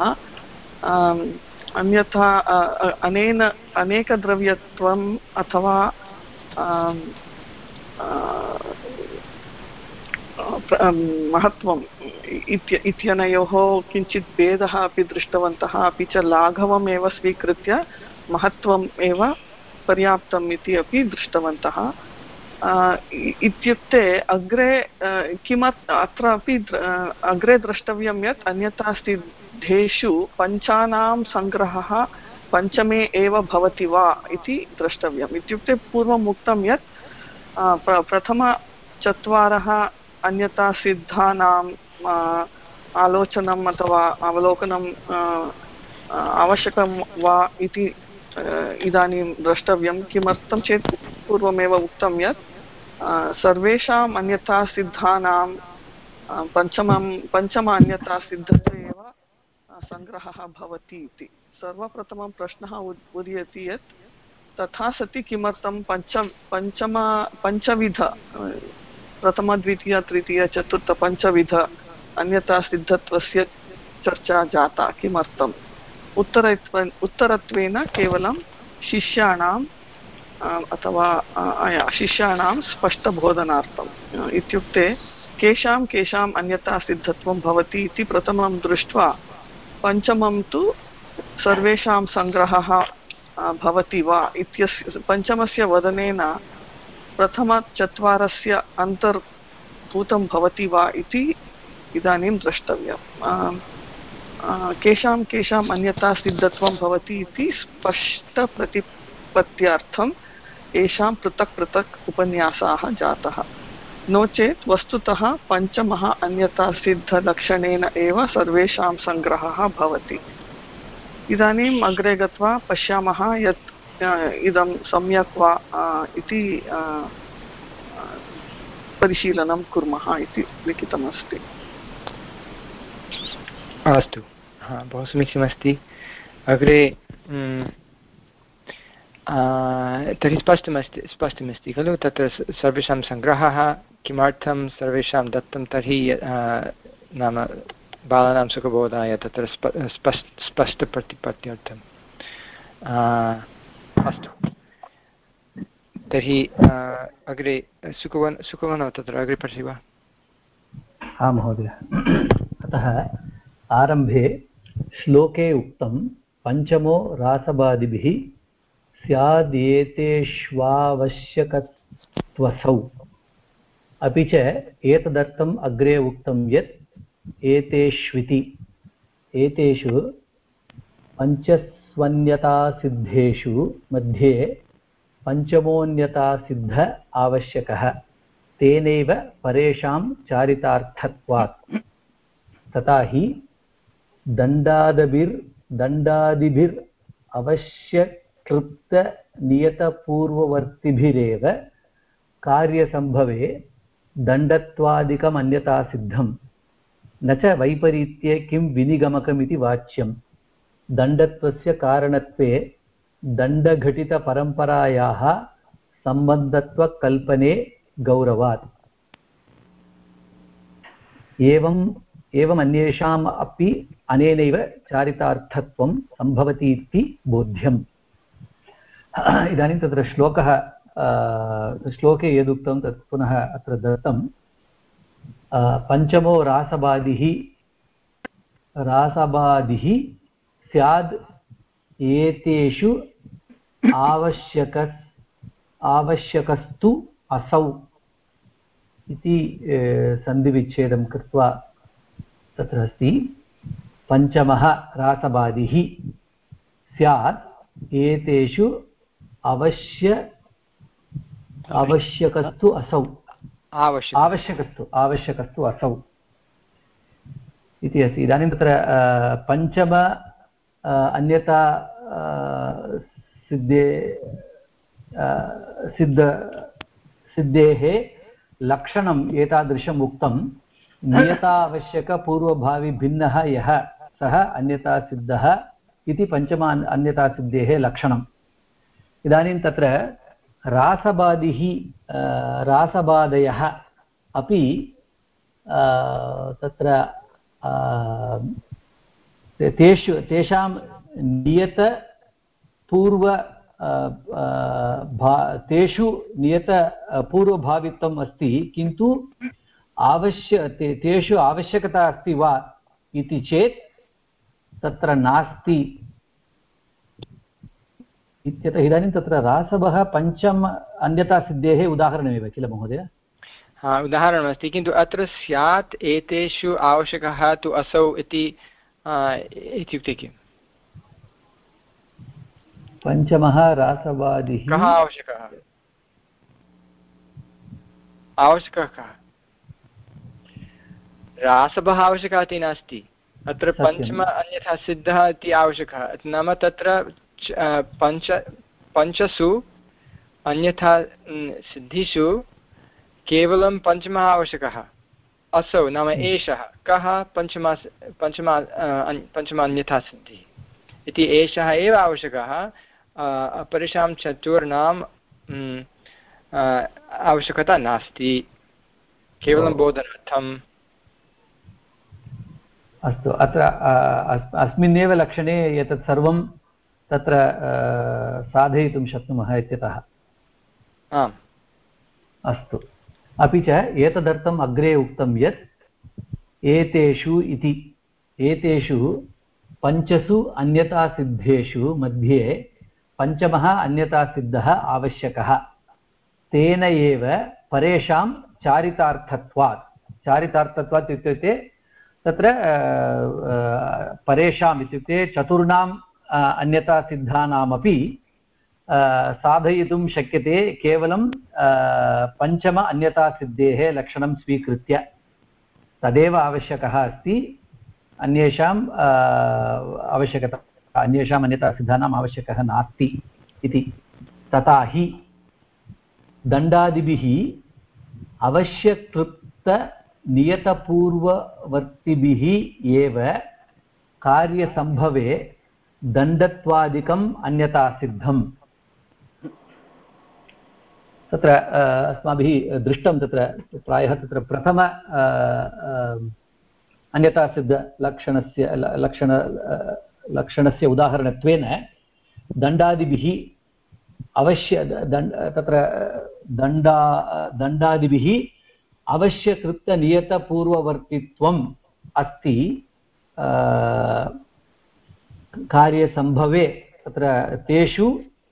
अन्यथा अनेन अनेकद्रव्यत्वम् अथवा महत्त्वम् इत्यनयोः किञ्चित् भेदः अपि दृष्टवन्तः। अपि च लाघवमेव स्वीकृत्य महत्त्वम् एव पर्याप्तम् इति अपि दृष्टवन्तः। इत्युक्ते अग्रे किमत् अत्रापि अग्रे द्रष्टव्यं यत् अन्यथा सिद्धेषु पञ्चानां सङ्ग्रहः पञ्चमे एव भवति वा इति द्रष्टव्यम्। इत्युक्ते पूर्वम् उक्तं यत् प्रथमचत्वारः अन्यथा सिद्धानाम् आलोचनम् अथवा अवलोकनम् आवश्यकं वा इति इदानीं द्रष्टव्यं। किमर्थं चेत् पूर्वमेव उक्तं यत् सर्वेषाम् अन्यथा सिद्धानां पञ्चमं पञ्चम अन्यथा सिद्धते एव सङ्ग्रहः भवति इति। सर्वप्रथमं प्रश्नः उदयति यत् तथा सति किमर्थं पञ्च पञ्चम पञ्चविध प्रथम द्वितीय तृतीय चतुर्थ पञ्चविध अन्यथा सिद्धत्वस्य चर्चा जाता किमर्थम्? उत्तरत्व उत्तरत्वेन केवलं शिष्याणाम् अथवा शिष्याणां स्पष्टबोधनार्थम्। इत्युक्ते केषां केषाम् अन्यथा सिद्धत्वं भवति इति प्रथमं दृष्ट्वा पञ्चमं तु सर्वेषां सङ्ग्रहः भवति वा इत्यस्य पञ्चमस्य वदनेन प्रथमचत्वारस्य अन्तर्भूतं भवति वा इति इदानीं द्रष्टव्यम्। केषां केषाम् अन्यथा सिद्धत्वं भवति इति स्पष्टप्रतिपत्त्यर्थं येषां पृथक् पृथक् उपन्यासाः जातः। नो चेत् वस्तुतः पञ्चमः अन्यथा सिद्धलक्षणेन एव सर्वेषां सङ्ग्रहः भवति। इदानीम् अग्रे गत्वा पश्यामः यत् इदं सम्यक् वा इति परिशीलनं कुर्मः इति लिखितमस्ति। अस्तु, हा, बहु समीचीनमस्ति। अग्रे तर्हि स्पष्टमस्ति स्पष्टमस्ति खलु तत्र सर्वेषां सङ्ग्रहः किमर्थं सर्वेषां दत्तं तर्हि नाम बालानां सुखबोधाय तत्र स्पष्ट स्पष्टप्रतिपत्त्यर्थम्। अस्तु, तर्हि अग्रे सुकुवन् सुकुवन् तत्र अग्रे पठति वा? आं महोदय। अतः आरम्भे श्लोके उक्तं पञ्चमो रासबादिभिः स्यादेतेष्वावश्यकत्वसौ। अपि च एतदर्थम् अग्रे उक्तं यत् एतेष्विति एतेषु पञ्च चतुर्स्वन्यतासिद्धेषु मध्ये पञ्चमोऽन्यतासिद्ध आवश्यकः तेनैव परेषां चारितार्थत्वात् तथा हि दण्डादभिर् दण्डादिभिर् अवश्यकृतनियतपूर्ववर्तिभिरेव कार्यसम्भवे दण्डत्वादिकमन्यतासिद्धं न च वैपरीत्ये किं विनिगमकमिति वाच्यं दण्डत्वस्य कारणत्वे दण्डघटितपरम्परायाः सम्बन्धत्वकल्पने गौरवात् एवम् एवम् अन्येषाम् अपि अनेनैव चारितार्थत्वं सम्भवति इति बोध्यम्। इदानीं तत्र श्लोकः श्लोके यदुक्तं तत् पुनः अत्र दत्तं पञ्चमो रासबादिः रासबादिः स्याद् एतेषु आवश्यक आवश्यकस्तु असौ इति सन्धिविच्छेदं कृत्वा तत्र अस्ति पञ्चमः रासबादिः स्यात् एतेषु अवश्य आवश्यकस्तु असौ आवश्यकस्तु आवश्यकस्तु असौ इति अस्ति। इदानीं तत्र पञ्चम अन्यथा सिद्धे सिद्ध सिद्धेः लक्षणम् एतादृशम् उक्तं नियतावश्यकपूर्वभावी भिन्नः यः सः अन्यथा सिद्धः इति पञ्चम अन्यथा सिद्धेः लक्षणम्। इदानीं तत्र रासबादिः रासबादयः अपि तत्र तेषु तेषां नियतपूर्व तेषु नियतपूर्वभावित्वम् अस्ति किन्तु आवश्य ते, तेषु आवश्यकता अस्ति वा इति चेत् तत्र नास्ति इत्यतः इदानीं तत्र रासवः पञ्चम अन्यतासिद्धेः उदाहरणमेव किल महोदय? हा उदाहरणमस्ति किन्तु अत्र स्यात् एतेषु आवश्यकः तु असौ इति इत्युक्ते किम्? पञ्चमः रासवादिः कः आवश्यकः आवश्यकः कः? रासवः आवश्यकः इति नास्ति अत्र पञ्चम अन्यथा सिद्धः इति आवश्यकः नाम तत्र पञ्च पञ्चसु अन्यथा सिद्धिषु केवलं पञ्चमः आवश्यकः असौ नाम एषः कः पञ्चमा पञ्चमा पञ्चम अन्यथा सिद्धिः इति एषः एव आवश्यकः अपरेषां चतुर्णाम् आवश्यकता नास्ति केवलं बोधनार्थम्। अस्तु अत्र अस्मिन्नेव लक्षणे एतत् सर्वं तत्र साधयितुं शक्नुमः इत्यतः आम् अस्तु। अपि च एतदर्थम् अग्रे उक्तं यत् एतेषु इति एतेषु पञ्चसु अन्यतासिद्धेषु मध्ये पञ्चमः अन्यतासिद्धः आवश्यकः तेन एव परेषां चारितार्थत्वात् चारितार्थत्वात् इत्युक्ते तत्र परेषाम् इत्युक्ते चतुर्णाम् अन्यतासिद्धानामपि साधयितुं शक्यते केवलं पञ्चम अन्यतासिद्धेः लक्षणं स्वीकृत्य तदेव आवश्यकः अस्ति अन्येषाम् आवश्यकता अन्येषाम् अन्यतासिद्धानाम् आवश्यकः नास्ति इति। तथा हि दण्डादिभिः अवश्यकृतनियतपूर्ववर्तिभिः एव कार्यसम्भवे दण्डत्वादिकम् अन्यतासिद्धम्। तत्र अस्माभिः दृष्टं तत्र प्रायः तत्र प्रथम अन्यतासिद्धलक्षणस्य लक्षण लक्षणस्य उदाहरणत्वेन दण्डादिभिः अवश्य दण्ड तत्र दण्डा दण्डादिभिः अवश्यकृतनियतपूर्ववर्तित्वम् अस्ति कार्यसम्भवे तत्र तेषु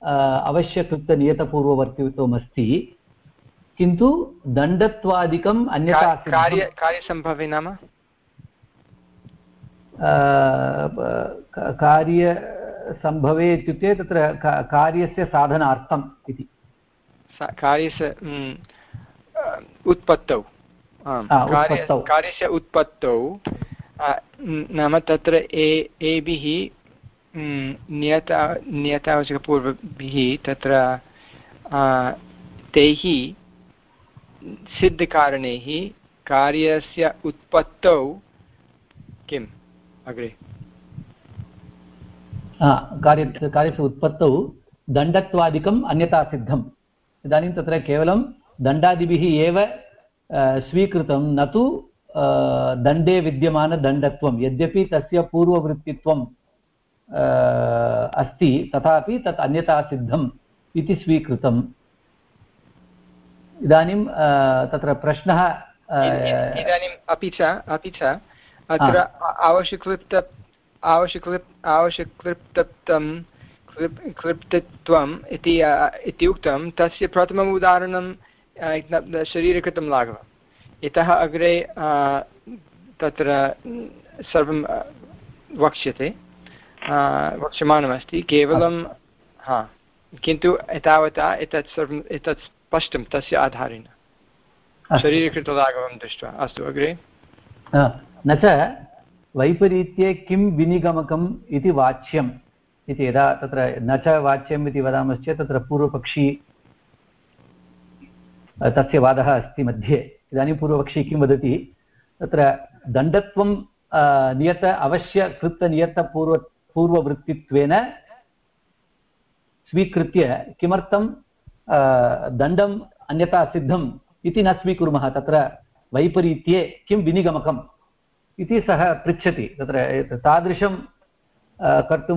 अवश्यकृतनियतपूर्ववर्तित्वमस्ति किन्तु दण्डत्वादिकम् अन्यथा कार्य कार्यसम्भवे नाम कार्य सम्भवे इत्युक्ते तत्र कार्यस्य साधनार्थम् इति कार्यस्य उत्पत्तौ कार्यस्य उत्पत्तौ नाम तत्र एभिः नियता नियतावश्यकपूर्वभिः तत्र तैः सिद्धकारणैः कार्यस्य उत्पत्तौ किम् अग्रे कार्य कार्यस्य उत्पत्तौ दण्डत्वादिकम् अन्यथा सिद्धम् इदानीं तत्र केवलं दण्डादिभिः एव स्वीकृतं न तु दण्डे विद्यमानदण्डत्वं यद्यपि तस्य पूर्ववृत्तित्वम् अस्ति तथापि तत् अन्यथा सिद्धम् इति स्वीकृतम् इदानीं तत्र प्रश्नः इदानीम् अपि च अपि च अत्र आवश्यकलिप्त आवश्यकलिप् आवश्यकलिप्तत्वं क्लिप्तत्वम् इति इति उक्तं तस्य प्रथमम् उदाहरणं शरीरकृतं लाघवम् इतः अग्रे तत्र सर्वं वक्ष्यते वक्ष्यमाणमस्ति केवलं हा किन्तु एतावता एतत् सर्वम् एतत् स्पष्टं तस्य आधारेण शरीरकृतलाघवं दृष्ट्वा अस्तु अग्रे न च वैपरीत्ये किं विनिगमकम् इति वाच्यम् इति यदा तत्र न च वाच्यम् इति वदामश्चेत् तत्र पूर्वपक्षी तस्य वादः अस्ति मध्ये इदानीं पूर्वपक्षी किं वदति तत्र दण्डत्वं नियत अवश्यकृतनियतपूर्व पूर्ववृत्तित्वेन स्वीकृत्य किमर्थं दण्डम् अन्यथा सिद्धम् इति न स्वीकुर्मः तत्र वैपरीत्ये किं विनिगमकम् इति सः पृच्छति तत्र तादृशं कर्तुं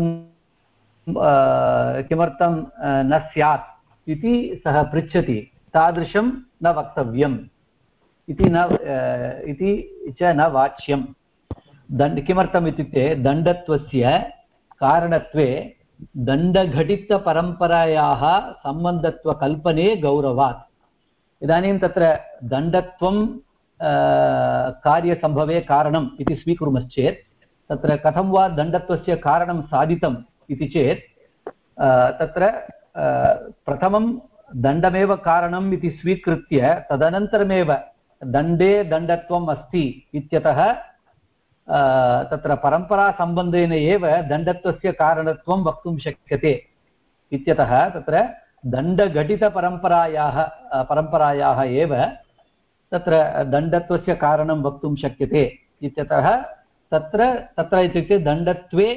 किमर्थं न स्यात् इति सः पृच्छति तादृशं न वक्तव्यम् इति न इति च न वाच्यं दण्ड किमर्थम् इत्युक्ते दण्डत्वस्य कारणत्वे दण्डघटितपरम्परायाः सम्बन्धत्वकल्पने गौरवात् इदानीं तत्र दण्डत्वं कार्यसम्भवे कारणम् इति स्वीकुर्मश्चेत् तत्र कथं वा दण्डत्वस्य कारणं साधितम् इति चेत् तत्र प्रथमं दण्डमेव कारणम् इति स्वीकृत्य तदनन्तरमेव दण्डे दण्डत्वम् अस्ति इत्यतः तत्र परम्परासम्बन्धेन एव दण्डत्वस्य कारणत्वं वक्तुं शक्यते इत्यतः तत्र दण्डघटितपरम्परायाः परम्परायाः एव तत्र दण्डत्वस्य कारणं वक्तुं शक्यते इत्यतः तत्र तत्र इत्युक्ते दण्डत्वे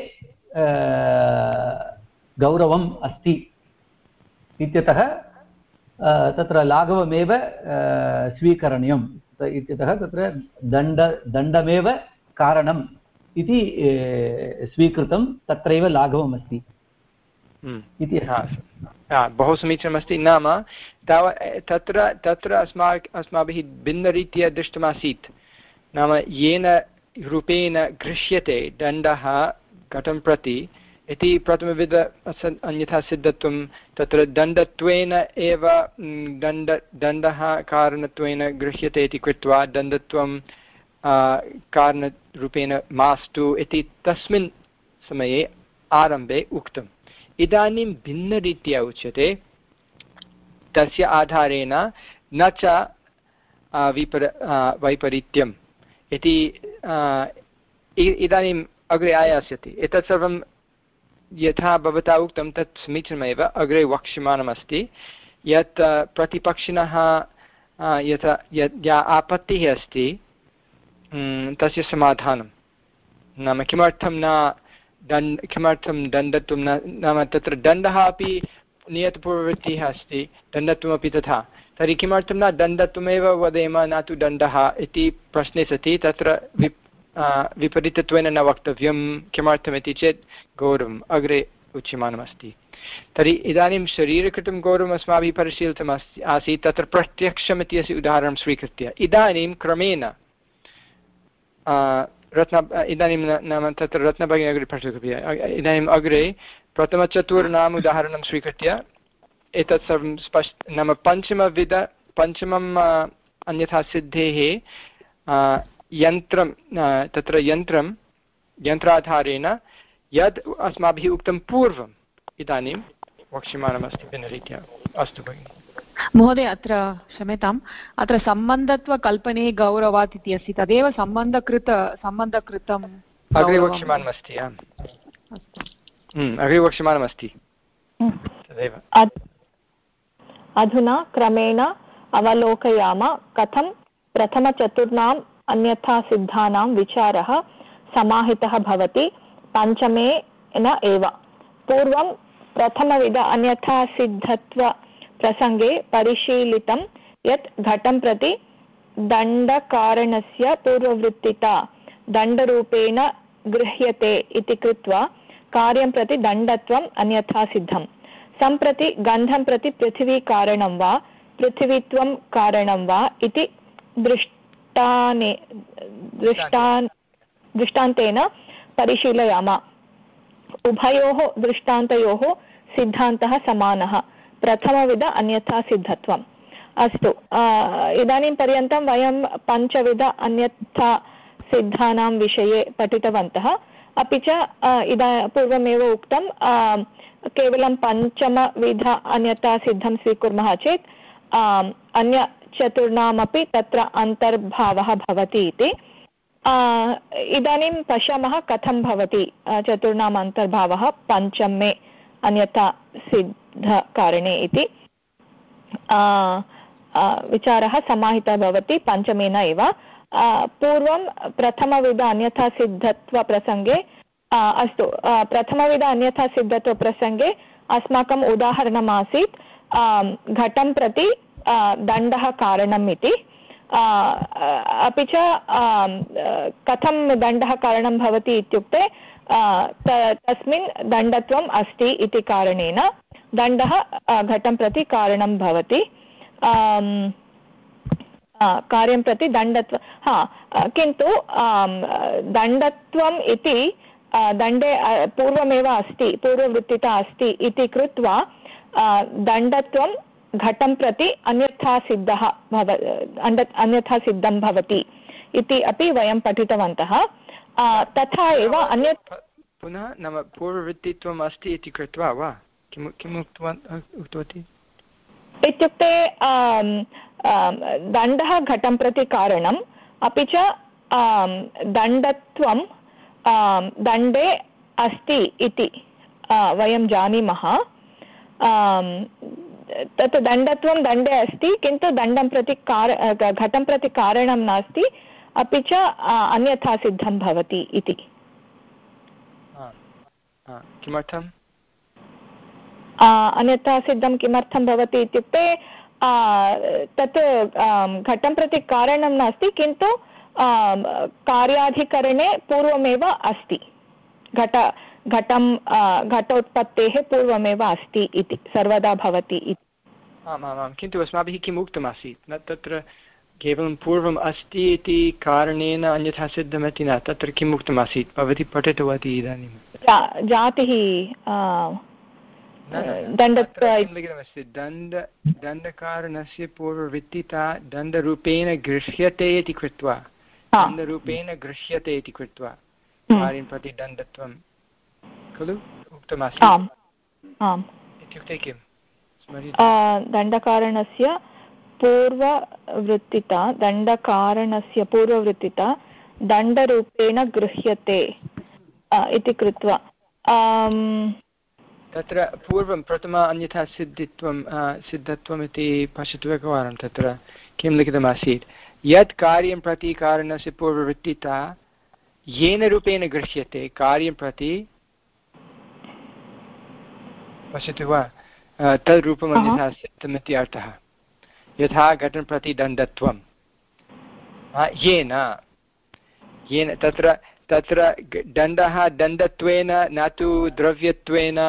गौरवम् अस्ति इत्यतः तत्र लाघवमेव स्वीकरणीयम् इत्यतः तत्र दण्ड दण्डमेव कारणम् इति स्वीकृतं तत्रैव लाघवम् अस्ति इति बहु समीचीनमस्ति नाम ताव तत्र तत्र अस्मा अस्माभिः भिन्नरीत्या दृष्टमासीत् नाम येन रूपेण गृह्यते दण्डः घटं प्रति इति प्रथमविध अन्यथा सिद्धत्वं तत्र दण्डत्वेन एव दण्ड दण्डः कारणत्वेन गृह्यते इति कृत्वा दण्डत्वं कारणरूपेण मास्तु इति तस्मिन् समये आरम्भे उक्तम् इदानीं भिन्नरीत्या उच्यते तस्य आधारेण न च विपर वैपरीत्यम् इति इदानीम् अग्रे आयास्यति एतत् सर्वं यथा भवता उक्तं तत् समीचीनमेव अग्रे वक्ष्यमाणमस्ति यत् प्रतिपक्षिणः यथा या आपत्तिः अस्ति तस्य समाधानं नाम किमर्थं न दण्ड किमर्थं दण्डत्वं न नाम तत्र दण्डः अपि नियतपूर्ववृत्तिः अस्ति दण्डत्वमपि तथा तर्हि किमर्थं न दण्डत्वमेव वदेम न तु दण्डः इति प्रश्ने सति तत्र वि विपरीतत्वेन न वक्तव्यं किमर्थमिति चेत् गौरवम् अग्रे उच्यमानमस्ति तर्हि इदानीं शरीरकृतं गौरवम् अस्माभिः परिशीलितम् अस्ति आसीत् तत्र प्रत्यक्षम् इत्यस्य उदाहरणं स्वीकृत्य इदानीं क्रमेण रत्न इदानीं नाम तत्र रत्नभगिनी अग्रे पठतु इदानीम् अग्रे प्रथमचतुर्णाम् उदाहरणं स्वीकृत्य एतत् सर्वं स्पष्ट नाम पञ्चमविध पञ्चमम् अन्यथा सिद्धेः यन्त्रं तत्र यन्त्रं यन्त्राधारेण यद् अस्माभिः उक्तं पूर्वम् इदानीं वक्ष्यमाणमस्ति भिन्नरीत्या। अस्तु भगिनि। महोदय अत्र क्षम्यताम्, अत्र सम्बन्धत्वकल्पने गौरवात् इति अस्ति, तदेव सम्बन्धकृत सम्बन्धकृतम् अग्रे वक्ष्यमाणमस्ति। आम् अग्रे वक्ष्यमाणमस्ति तदेव। अधुना क्रमेण अवलोकयाम कथं प्रथमचतुर्णाम् अन्यथा सिद्धानां विचारः समाहितः भवति पञ्चमेन एव। पूर्वं प्रथमविध अन्यथा सिद्धत्व प्रसंगे परिशीलितं यत् घटं प्रति दण्डकारणस्य पूर्ववृत्तिता दण्डरूपेण गृह्यते इति कृत्वा कार्यं प्रति दण्डत्वम् अन्यथा सिद्धम्। सम्प्रति गन्धं प्रति पृथिवी कारणं वा पृथिवीत्वं कारणं वा इति दृष्टाने दृष्टान् दृष्टान्तेन परिशीलयाम। उभयोः दृष्टान्तयोः सिद्धान्तः समानः, प्रथमविध अन्यथा सिद्धत्वम्। अस्तु, इदानीं पर्यन्तं वयं पञ्चविध अन्यथा सिद्धानां विषये पठितवन्तः। अपि च इदा पूर्वमेव उक्तं केवलं पञ्चमविध अन्यथा सिद्धं स्वीकुर्मः चेत् अन्यचतुर्णामपि तत्र अन्तर्भावः भवति इति। इदानीं पश्यामः कथं भवति चतुर्णाम् अन्तर्भावः पञ्चमे अन्यथा सिद्धकारणे इति। विचारः समाहितः भवति पञ्चमेन एव। पूर्वं प्रथमविध अन्यथा सिद्धत्वप्रसङ्गे अस्तु प्रथमविध अन्यथा सिद्धत्वप्रसङ्गे अस्माकम् उदाहरणम् आसीत् घटं प्रति दण्डः कारणम् इति। अपि च कथं दण्डः कारणं भवति इत्युक्ते तस्मिन् दण्डत्वम् अस्ति इति कारणेन दण्डः घटं प्रति कारणं भवति। कार्यं प्रति दण्डत्व हा किन्तु दण्डत्वम् इति दण्डे पूर्वमेव अस्ति, पूर्ववृत्तिता अस्ति इति कृत्वा दण्डत्वं घटं प्रति अन्यथा सिद्धः भव अन्यथा सिद्धं भवति इति अपि वयं पठितवन्तः। तथा एव अन्यत् पुनः नाम पूर्ववृत्तित्वम् अस्ति इति कृत्वा वा किम् किम् उक्तवान् उक्तवती इत्युक्ते दण्डः घटं प्रति कारणम्, अपि च दण्डत्वं दण्डे अस्ति इति वयं जानीमः। तत् दण्डत्वं दण्डे अस्ति किन्तु दण्डं प्रति कार घटं प्रति कारणं नास्ति, अपि च अन्यथा सिद्धं भवति इति। किमर्थम् अन्यथा सिद्धं किमर्थं भवति इत्युक्ते तत् घटं प्रति कारणं नास्ति किन्तु कार्याधिकरणे पूर्वमेव अस्ति, घट घटं घटोत्पत्तेः पूर्वमेव अस्ति इति सर्वदा भवति इति। आम् आम् आम् किन्तु अस्माभिः किम् उक्तमासीत् न तत्र केवलं पूर्वम् अस्ति इति कारणेन अन्यथा सिद्धमिति न, तत्र किम् उक्तमासीत् भवती पठितवती इदानीं जातिः लिखितमस्ति दण्ड दण्डकारणस्य पूर्ववृत्तिता दण्डरूपेण गृह्यते इति कृत्वा दण्डरूपेण गृह्यते इति कृत्वा कार्यं प्रति दण्डत्वं खलु उक्तमासीत्। इत्युक्ते किम् दण्डकारणस्य पूर्ववृत्तिता दण्डकारणस्य पूर्ववृत्तिता दण्डरूपेण गृह्यते इति कृत्वा तत्र पूर्वं प्रथम अन्यथा सिद्धित्वं सिद्धत्वम् इति पश्यतु एकवारं तत्र किं लिखितमासीत् यत् कार्यं प्रति कारणस्य पूर्ववृत्तिता येन रूपेण गृह्यते कार्यं प्रति पश्यतु वा तद्रूपम् अन्यथा सिद्धमिति अर्थः। यथा घटं प्रति दण्डत्वं येन येन तत्र तत्र दण्डः दण्डत्वेन न तु द्रव्यत्वेन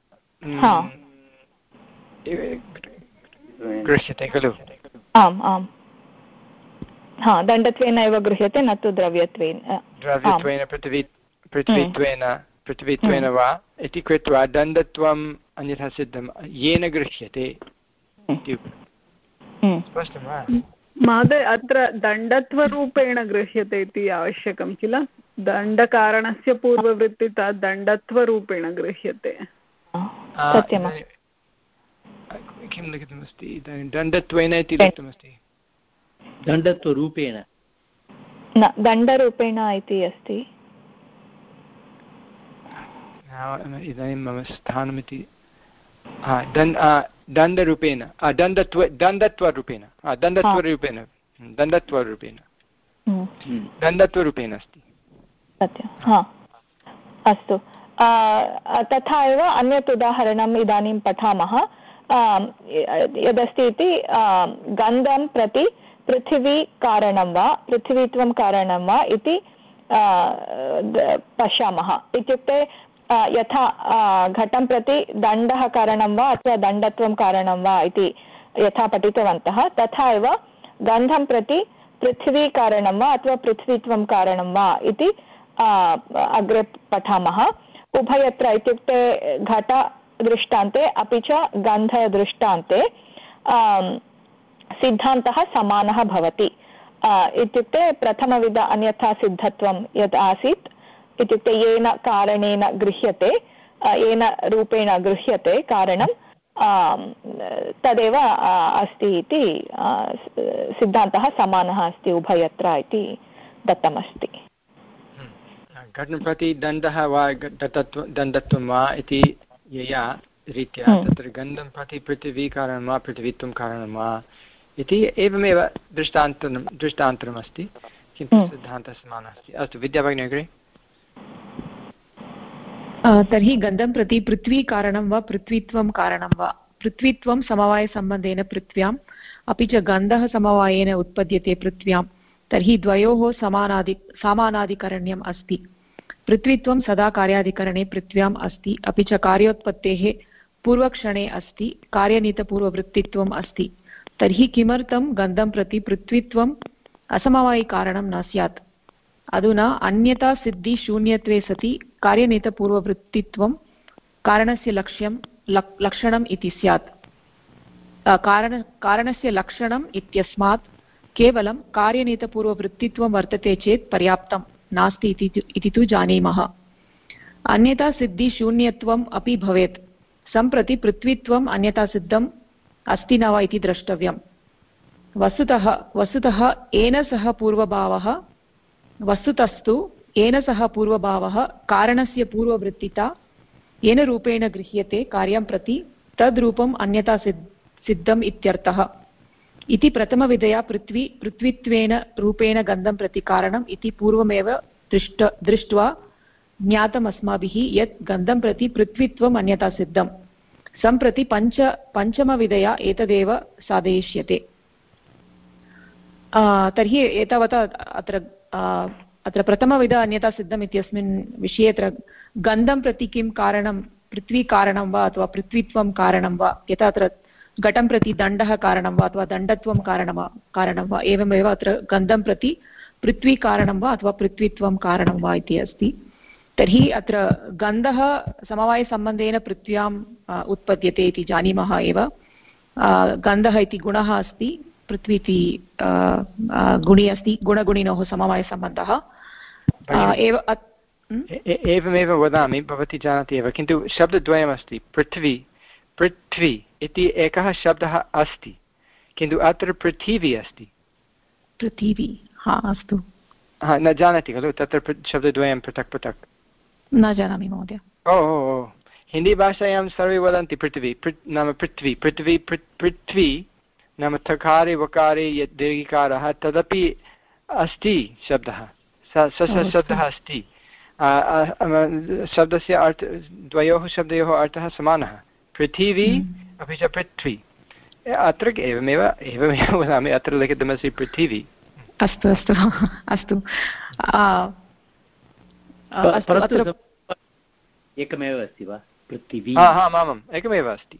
गृह्यते खलु। आम् आम् हा दण्डत्वेन एव गृह्यते न तु द्रव्यत्वेन द्रव्यत्वेन पृथिवी पृथ्वीत्वेन पृथ्वीत्वेन वा इति कृत्वा दण्डत्वम् अन्यथा सिद्धं येन गृह्यते। महोदय अत्र दण्डत्वरूपेण गृह्यते इति आवश्यकं किल? दण्डकारणस्य पूर्ववृत्तिता दण्डत्वरूपेण गृह्यते। सत्यं किं लिखितमस्ति इदानीं दण्डत्वेन इति लिखितमस्ति। दण्डत्वरूपेण न दण्डरूपेण इति अस्ति। इदानीं मम स्थानमिति दण्डरूपेण दण्डत्व दण्डत्वरूपेण दण्डत्वरूपेण दण्डत्वरूपेण दण्डत्वरूपेण अस्ति। सत्यं अस्तु। तथा एव अन्यत् उदाहरणम् इदानीं पठामः। यदस्ति इति गन्धं प्रति पृथिवी कारणं वा पृथिवीत्वं कारणं वा इति पश्यामः। इत्युक्ते यथा घटं प्रति दण्डः कारणं वा अथवा दण्डत्वं कारणं वा इति यथा पठितवन्तः, तथा एव गन्धं प्रति पृथिवी कारणं वा अथवा पृथ्वीत्वं कारणं वा इति अग्रे पठामः। उभयत्र इत्युक्ते घटदृष्टान्ते अपि च गन्धदृष्टान्ते सिद्धान्तः समानः भवति। इत्युक्ते प्रथमविध अन्यथा सिद्धत्वं यत् आसीत्, इत्युक्ते येन कारणेन गृह्यते, येन रूपेण गृह्यते कारणं, तदेव अस्ति इति सिद्धान्तः समानः अस्ति उभयत्र इति दत्तमस्ति। घटं प्रति दण्डः वा दण्डत्वं वा इति यया रीत्या तत्र गन्धं प्रति पृथिवीकारणं वा पृथिवीत्वं कारणं वा इति एवमेव दृष्टान्तं दृष्टान्तरमस्ति, किन्तु सिद्धान्तः समानः अस्ति। अस्तु विद्याभगिनी अग्रे। तर्हि गन्धं प्रति पृथ्वीकारणं वा पृथ्वीत्वं कारणं वा पृथ्वीत्वं समवायसम्बन्धेन पृथ्व्याम् अपि च गन्धः समवायेन उत्पद्यते पृथ्व्यां, तर्हि द्वयोः समानादि समानाधिकरण्यम् अस्ति। पृथ्वीत्वं सदा कार्याधिकरणे पृथ्व्याम् अस्ति, अपि च कार्योत्पत्तेः पूर्वक्षणे अस्ति, कार्यनीतपूर्ववृत्तित्वम् अस्ति। तर्हि किमर्थं गन्धं प्रति पृथ्वीत्वम् असमवायिकारणं न स्यात्? अधुना अन्यथा सिद्धि शून्यत्वे सति कार्यनीतपूर्ववृत्तित्वं कारणस्य लक्ष्यं लक्षणम् इति स्यात्। कारण कारणस्य लक्षणम् इत्यस्मात् केवलं कार्यनीतपूर्ववृत्तित्वं वर्तते चेत् पर्याप्तं नास्ति इति तु जानीमः। अन्यथा सिद्धि शून्यत्वम् अपि भवेत्। सम्प्रति पृथ्वीत्वम् अन्यथा सिद्धम् अस्ति न वा इति द्रष्टव्यम्। वस्तुतः वस्तुतः येन सह पूर्वभावः वस्तुतस्तु येन सह पूर्वभावः कारणस्य पूर्ववृत्तिता येन रूपेण गृह्यते कार्यं प्रति तद्रूपम् अन्यथा सिद्धम् इत्यर्थः। इति प्रथमविधया पृथ्वी पृथ्वीत्वेन रूपेण गन्धं प्रति कारणम् इति पूर्वमेव दृष्ट दृष्ट्वा ज्ञातम् अस्माभिः यत् गन्धं प्रति पृथ्वीत्वम् अन्यथा सिद्धम्। सम्प्रति पञ्च पञ्चमविधया एतदेव साधयिष्यते। तर्हि एतावता अत्र अत्र प्रथमविध अन्यथा सिद्धम् इत्यस्मिन् विषये अत्र गन्धं प्रति किं कारणं पृथ्वीकारणं वा अथवा पृथ्वीत्वं कारणं वा, यथा अत्र घटं प्रति दण्डः कारणं वा अथवा दण्डत्वं कारणं वा कारणं वा एवमेव अत्र गन्धं प्रति पृथ्वीकारणं वा अथवा पृथ्वीत्वं कारणं वा इति अस्ति। तर्हि अत्र गन्धः समवायसम्बन्धेन पृथ्व्याम् उत्पद्यते इति जानीमः एव। गन्धः इति गुणः अस्ति, पृथ्वी इति गुणी अस्ति, गुणगुणिनोः समवायसम्बन्धः एव। एवमेव वदामि, भवती जानाति एव, किन्तु शब्दद्वयमस्ति। पृथ्वी पृथ्वी इति एकः शब्दः अस्ति, किन्तु अत्र पृथिवी अस्ति। पृथिवी, हा अस्तु। हा, न जानाति खलु तत्र शब्दद्वयं पृथक् पृथक्? न जानामि महोदय। ओ ओ हिन्दीभाषायां सर्वे वदन्ति पृथिवी नाम पृथ्वी पृथ्वी पृथ्वी नाम थकारे वकारे यत् दीर्घिकारः तदपि अस्ति शब्दः, स शब्दः अस्ति। शब्दस्य अर्थ द्वयोः शब्दयोः अर्थः समानः, पृथिवी अपि च पृथ्वी। अत्र एवमेव एवमेव वदामि, अत्र लिखितमस्ति पृथिवी। अस्तु अस्तु अस्तु एकमेव अस्ति वा पृथिवी? आम् आम् एकमेव अस्ति।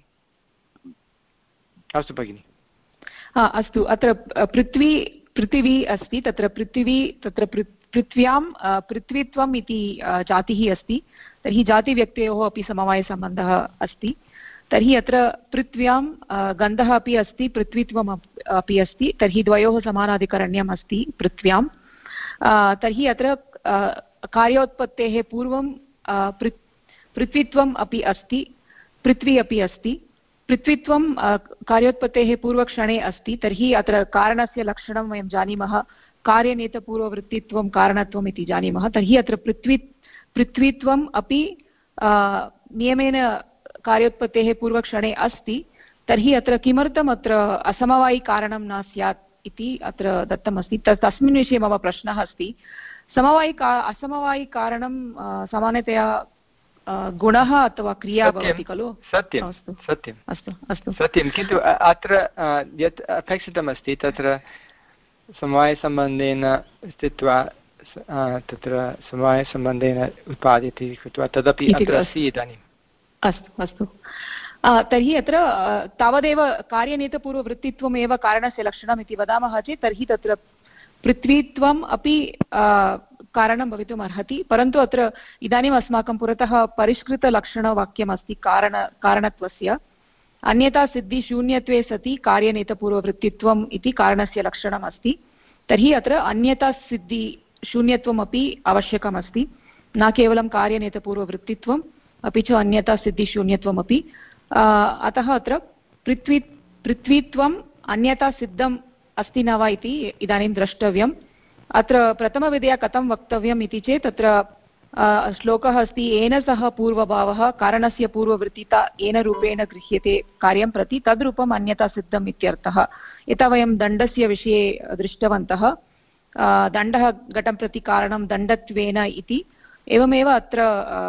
अस्तु भगिनि। अस्तु, अत्र पृथ्वी पृथिवी अस्ति, तत्र पृथिवी तत्र पृथ्व्यां पृथ्वीत्वम् इति जातिः अस्ति, तर्हि जातिव्यक्तयोः अपि समवायसम्बन्धः अस्ति। तर्हि अत्र पृथ्व्यां गन्धः अपि अस्ति, पृथ्वीत्वम् अपि अस्ति, तर्हि द्वयोः समानाधिकरण्यम् अस्ति पृथ्व्यां। तर्हि अत्र कार्योत्पत्तेः पूर्वं पृथ्वीत्वम् अपि अस्ति, पृथ्वी अपि अस्ति। पृथ्वीत्वं कार्योत्पत्तेः पूर्वक्षणे अस्ति, तर्हि अत्र कारणस्य लक्षणं वयं जानीमः, कार्यनेतपूर्ववृत्तित्वं कारणत्वम् इति जानीमः। तर्हि अत्र पृथ्वी पृथ्वीत्वम् अपि नियमेन कार्योत्पत्तेः पूर्वक्षणे अस्ति, तर्हि अत्र किमर्थम् अत्र असमवायिकारणं न स्यात् इति अत्र दत्तमस्ति। तस्मिन् विषये मम प्रश्नः अस्ति। समवायिका असमवायिकारणं सामान्यतया गुणः अथवा क्रिया भवति खलु? सत्यं सत्यम् अस्तु अस्तु सत्यं, किन्तु अत्र यत् अपेक्षितमस्ति तत्र समवायसम्बन्धेन स्थित्वा तत्र समवायसम्बन्धेन उत्पाद्यते कृत्वा तदपि अत्र अस्ति इदानीम्। अस्तु अस्तु तर्हि अत्र तावदेव कार्यनीतपूर्ववृत्तित्वमेव कारणस्य लक्षणम् इति वदामः चेत् तर्हि तत्र पृथ्वीत्वम् अपि कारणं भवितुम् अर्हति, परन्तु अत्र इदानीम् अस्माकं पुरतः परिष्कृतलक्षणवाक्यमस्ति कारण कारणत्वस्य। अन्यथा सिद्धिशून्यत्वे सति कार्यनीतपूर्ववृत्तित्वम् इति कारणस्य लक्षणम् अस्ति, तर्हि अत्र अन्यथा सिद्धिशून्यत्वमपि आवश्यकमस्ति, न केवलं कार्यनीतपूर्ववृत्तित्वम् अपि च अन्यथा सिद्धिशून्यत्वमपि। अतः अत्र पृथ्वी पृथ्वीत्वम् अन्यथा सिद्धम् अस्ति न वा इति इदानीं द्रष्टव्यम्। अत्र प्रथमविधया कथं वक्तव्यम् इति चेत् अत्र श्लोकः अस्ति, येन सह पूर्वभावः कारणस्य पूर्ववृत्तिता येन रूपेण गृह्यते कार्यं प्रति तद्रूपम् अन्यथा सिद्धम् इत्यर्थः। यथा वयं दण्डस्य विषये दृष्टवन्तः, दण्डः घटं प्रति कारणं दण्डत्वेन इति, एवमेव अत्र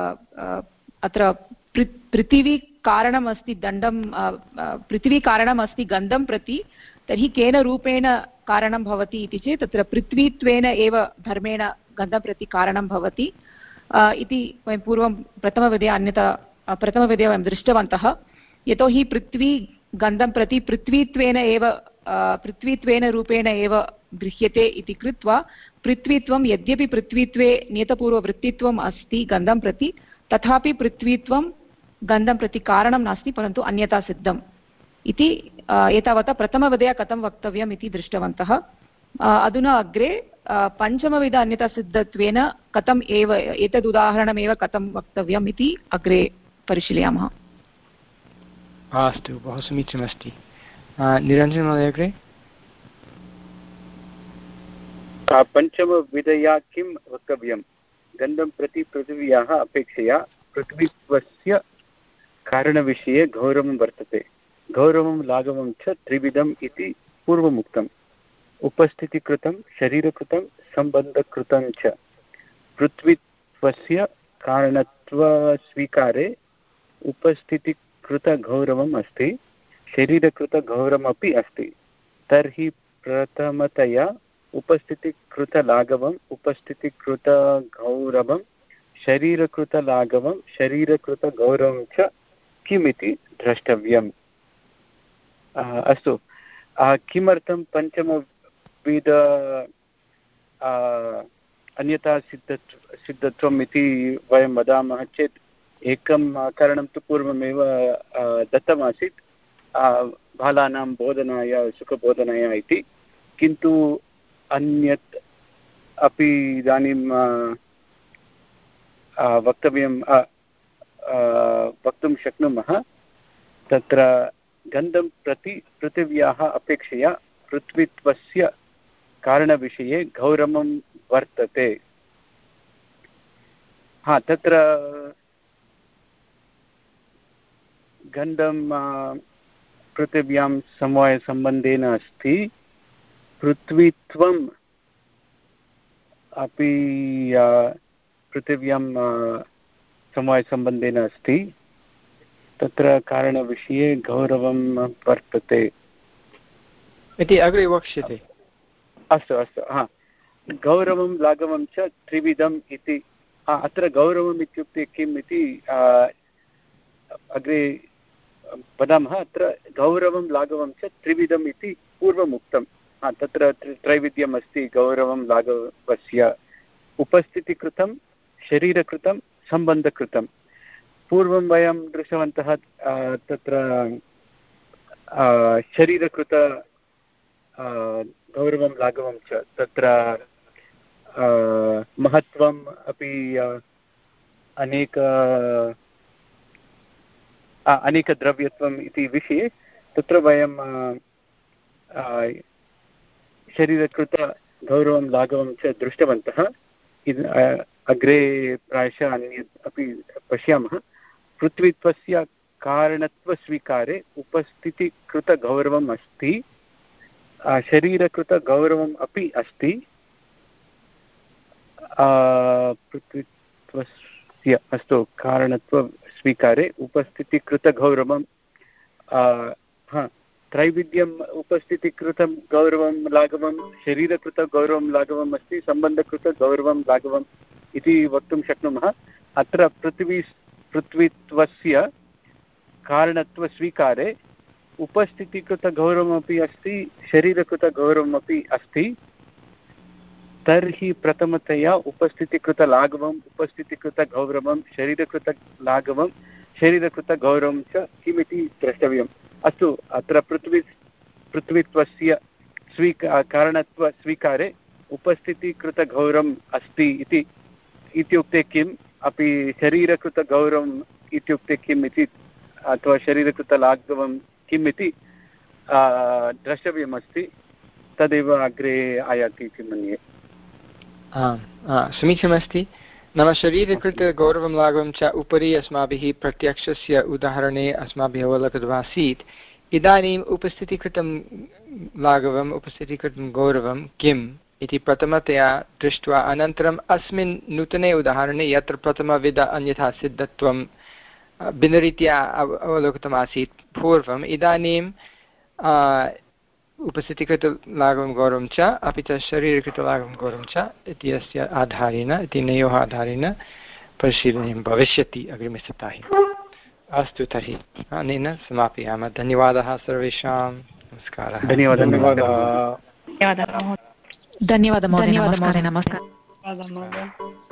अत्र पृथिवी कारणमस्ति दण्डं पृथिवी कारणमस्ति गन्धं प्रति, तर्हि केन रूपेण कारणं भवति इति चेत् तत्र पृथ्वीत्वेन एव धर्मेण गन्धं प्रति कारणं भवति इति वयं पूर्वं प्रथमविधया अन्यथा प्रथमविधया वयं दृष्टवन्तः। यतोहि पृथ्वी गन्धं प्रति पृथ्वीत्वेन एव पृथ्वीत्वेन रूपेण एव गृह्यते इति कृत्वा पृथ्वीत्वं यद्यपि पृथ्वीत्वे नियतपूर्ववृत्तित्वम् अस्ति गन्धं प्रति, तथापि पृथ्वीत्वं गन्धं प्रति कारणं नास्ति, परन्तु अन्यथा सिद्धम् इति एतावता प्रथमविधया कथं वक्तव्यम् इति दृष्टवन्तः। अधुना अग्रे पञ्चमविध अन्यथासिद्धत्वेन कथम् एव एतद् उदाहरणमेव कथं वक्तव्यम् इति अग्रे परिशीलयामः। अस्तु, बहु समीचीनमस्ति। निरञ्जन महोदय अग्रे। पञ्चमविधया किं वक्तव्यं? गन्धं प्रति पृथिव्याः अपेक्षया पृथ्वीत्वस्य कारणविषये गौरवं वर्तते। गौरवं लाघवं च त्रिविधम् इति पूर्वमुक्तम्। उपस्थितिकृतं, शरीरकृतं, सम्बन्धकृतं च। पृथ्वीत्वस्य कारणत्वस्वीकारे उपस्थितिकृतगौरवम् अस्ति, शरीरकृतगौरवमपि अस्ति। तर्हि प्रथमतया उपस्थितिकृतलाघवम्, उपस्थितिकृतगौरवं, शरीरकृतलाघवं, शरीरकृतगौरवं च किमिति द्रष्टव्यम्। अस्तु, किमर्थं पञ्चमविध अन्यथा सिद्धत्व सिद्धत्वम् इति वयं वदामः चेत् एकं कारणं तु पूर्वमेव दत्तमासीत्, बालानां बोधनाय, सुखबोधनाय इति, किन्तु अन्यत् अपि इदानीं वक्तव्यं वक्तुं शक्नुमः। तत्र गन्धं प्रति पृथिव्याः अपेक्षया पृथ्वीत्वस्य कारणविषये गौरवं वर्तते। हा, तत्र गन्धं पृथिव्यां समवायसम्बन्धेन अस्ति, पृथ्वीत्वम् अपि पृथिव्यां समवायसम्बन्धेन अस्ति, तत्र कारणविषये गौरवं वर्तते इति अग्रे वक्ष्यते। अस्तु अस्तु, हा, गौरवं लाघवं च त्रिविधम् इति। अत्र गौरवम् इत्युक्ते किम् इति अग्रे वदामः। अत्र गौरवं लाघवं च त्रिविधम् इति पूर्वम् उक्तं। तत्र त्रैविध्यम् अस्ति गौरवं लाघवस्य। उपस्थितिकृतं, शरीरकृतं, सम्बन्धकृतं। पूर्वं वयं दृष्टवन्तः तत्र शरीरकृत गौरवं लाघवं च, तत्र महत्त्वम् अपि अनेक अनेकद्रव्यत्वम् इति विषये तत्र वयं शरीरकृतगौरवं लाघवं च दृष्टवन्तः। अग्रे प्रायशः अन्यत् अपि पश्यामः। पृथ्वीत्वस्य कारणत्वस्वीकारे उपस्थितिकृतगौरवम् अस्ति, शरीरकृतगौरवम् अपि अस्ति। पृथ्वीत्वस्य अस्तु कारणत्वस्वीकारे उपस्थितिकृतगौरवं त्रैविध्यम् उपस्थितिकृतं गौरवं लाघवं शरीरकृतगौरवं लाघवम् अस्ति, सम्बन्धकृतगौरवं लाघवम् इति वक्तुं शक्नुमः। अत्र पृथ्वी पृथ्वीत्वस्य कारणत्वस्वीकारे उपस्थितिकृतगौरवमपि अस्ति, शरीरकृतगौरवमपि अस्ति। तर्हि प्रथमतया उपस्थितिकृतलाघवम् उपस्थितिकृतगौरवं शरीरकृतलाघवं शरीरकृतगौरवं च किमिति द्रष्टव्यम्। अस्तु, अत्र पृथ्वी पृथ्वीत्वस्य स्वीका कारणत्वस्वीकारे उपस्थितिकृतगौरवम् अस्ति इति इत्युक्ते किम्, अपि शरीरकृतगौरवम् इत्युक्ते किम् इति अथवा शरीरकृतलाघवं किम् इति द्रष्टव्यमस्ति। तदेव अग्रे आयाति इति मन्ये। आम्, समीचीनमस्ति। नाम शरीरकृतगौरवं लाघवं च उपरि अस्माभिः प्रत्यक्षस्य उदाहरणे अस्माभिः अवलोकितमासीत्। इदानीम् उपस्थितिकृतं लाघवम् उपस्थितिकृतं गौरवं किम् इति प्रथमतया दृष्ट्वा अनन्तरम् अस्मिन् नूतने उदाहरणे यत्र प्रथमविध अन्यथा सिद्धत्वं भिन्नरीत्या अवलोकितमासीत् पूर्वम्, इदानीं उपस्थितिकृतलाघवं गौरवं च अपि च शरीरकृतलाघवं गौरवं च इत्यस्य आधारेण इत्यनयोः आधारेण परिशीलनीयं भविष्यति अग्रिमसप्ताहे। अस्तु, तर्हि अनेन समापयामः। धन्यवादः सर्वेषां। नमस्कारः। धन्यवादः। धन्यवादः। धन्यवादः महोदय। नमस्कारः।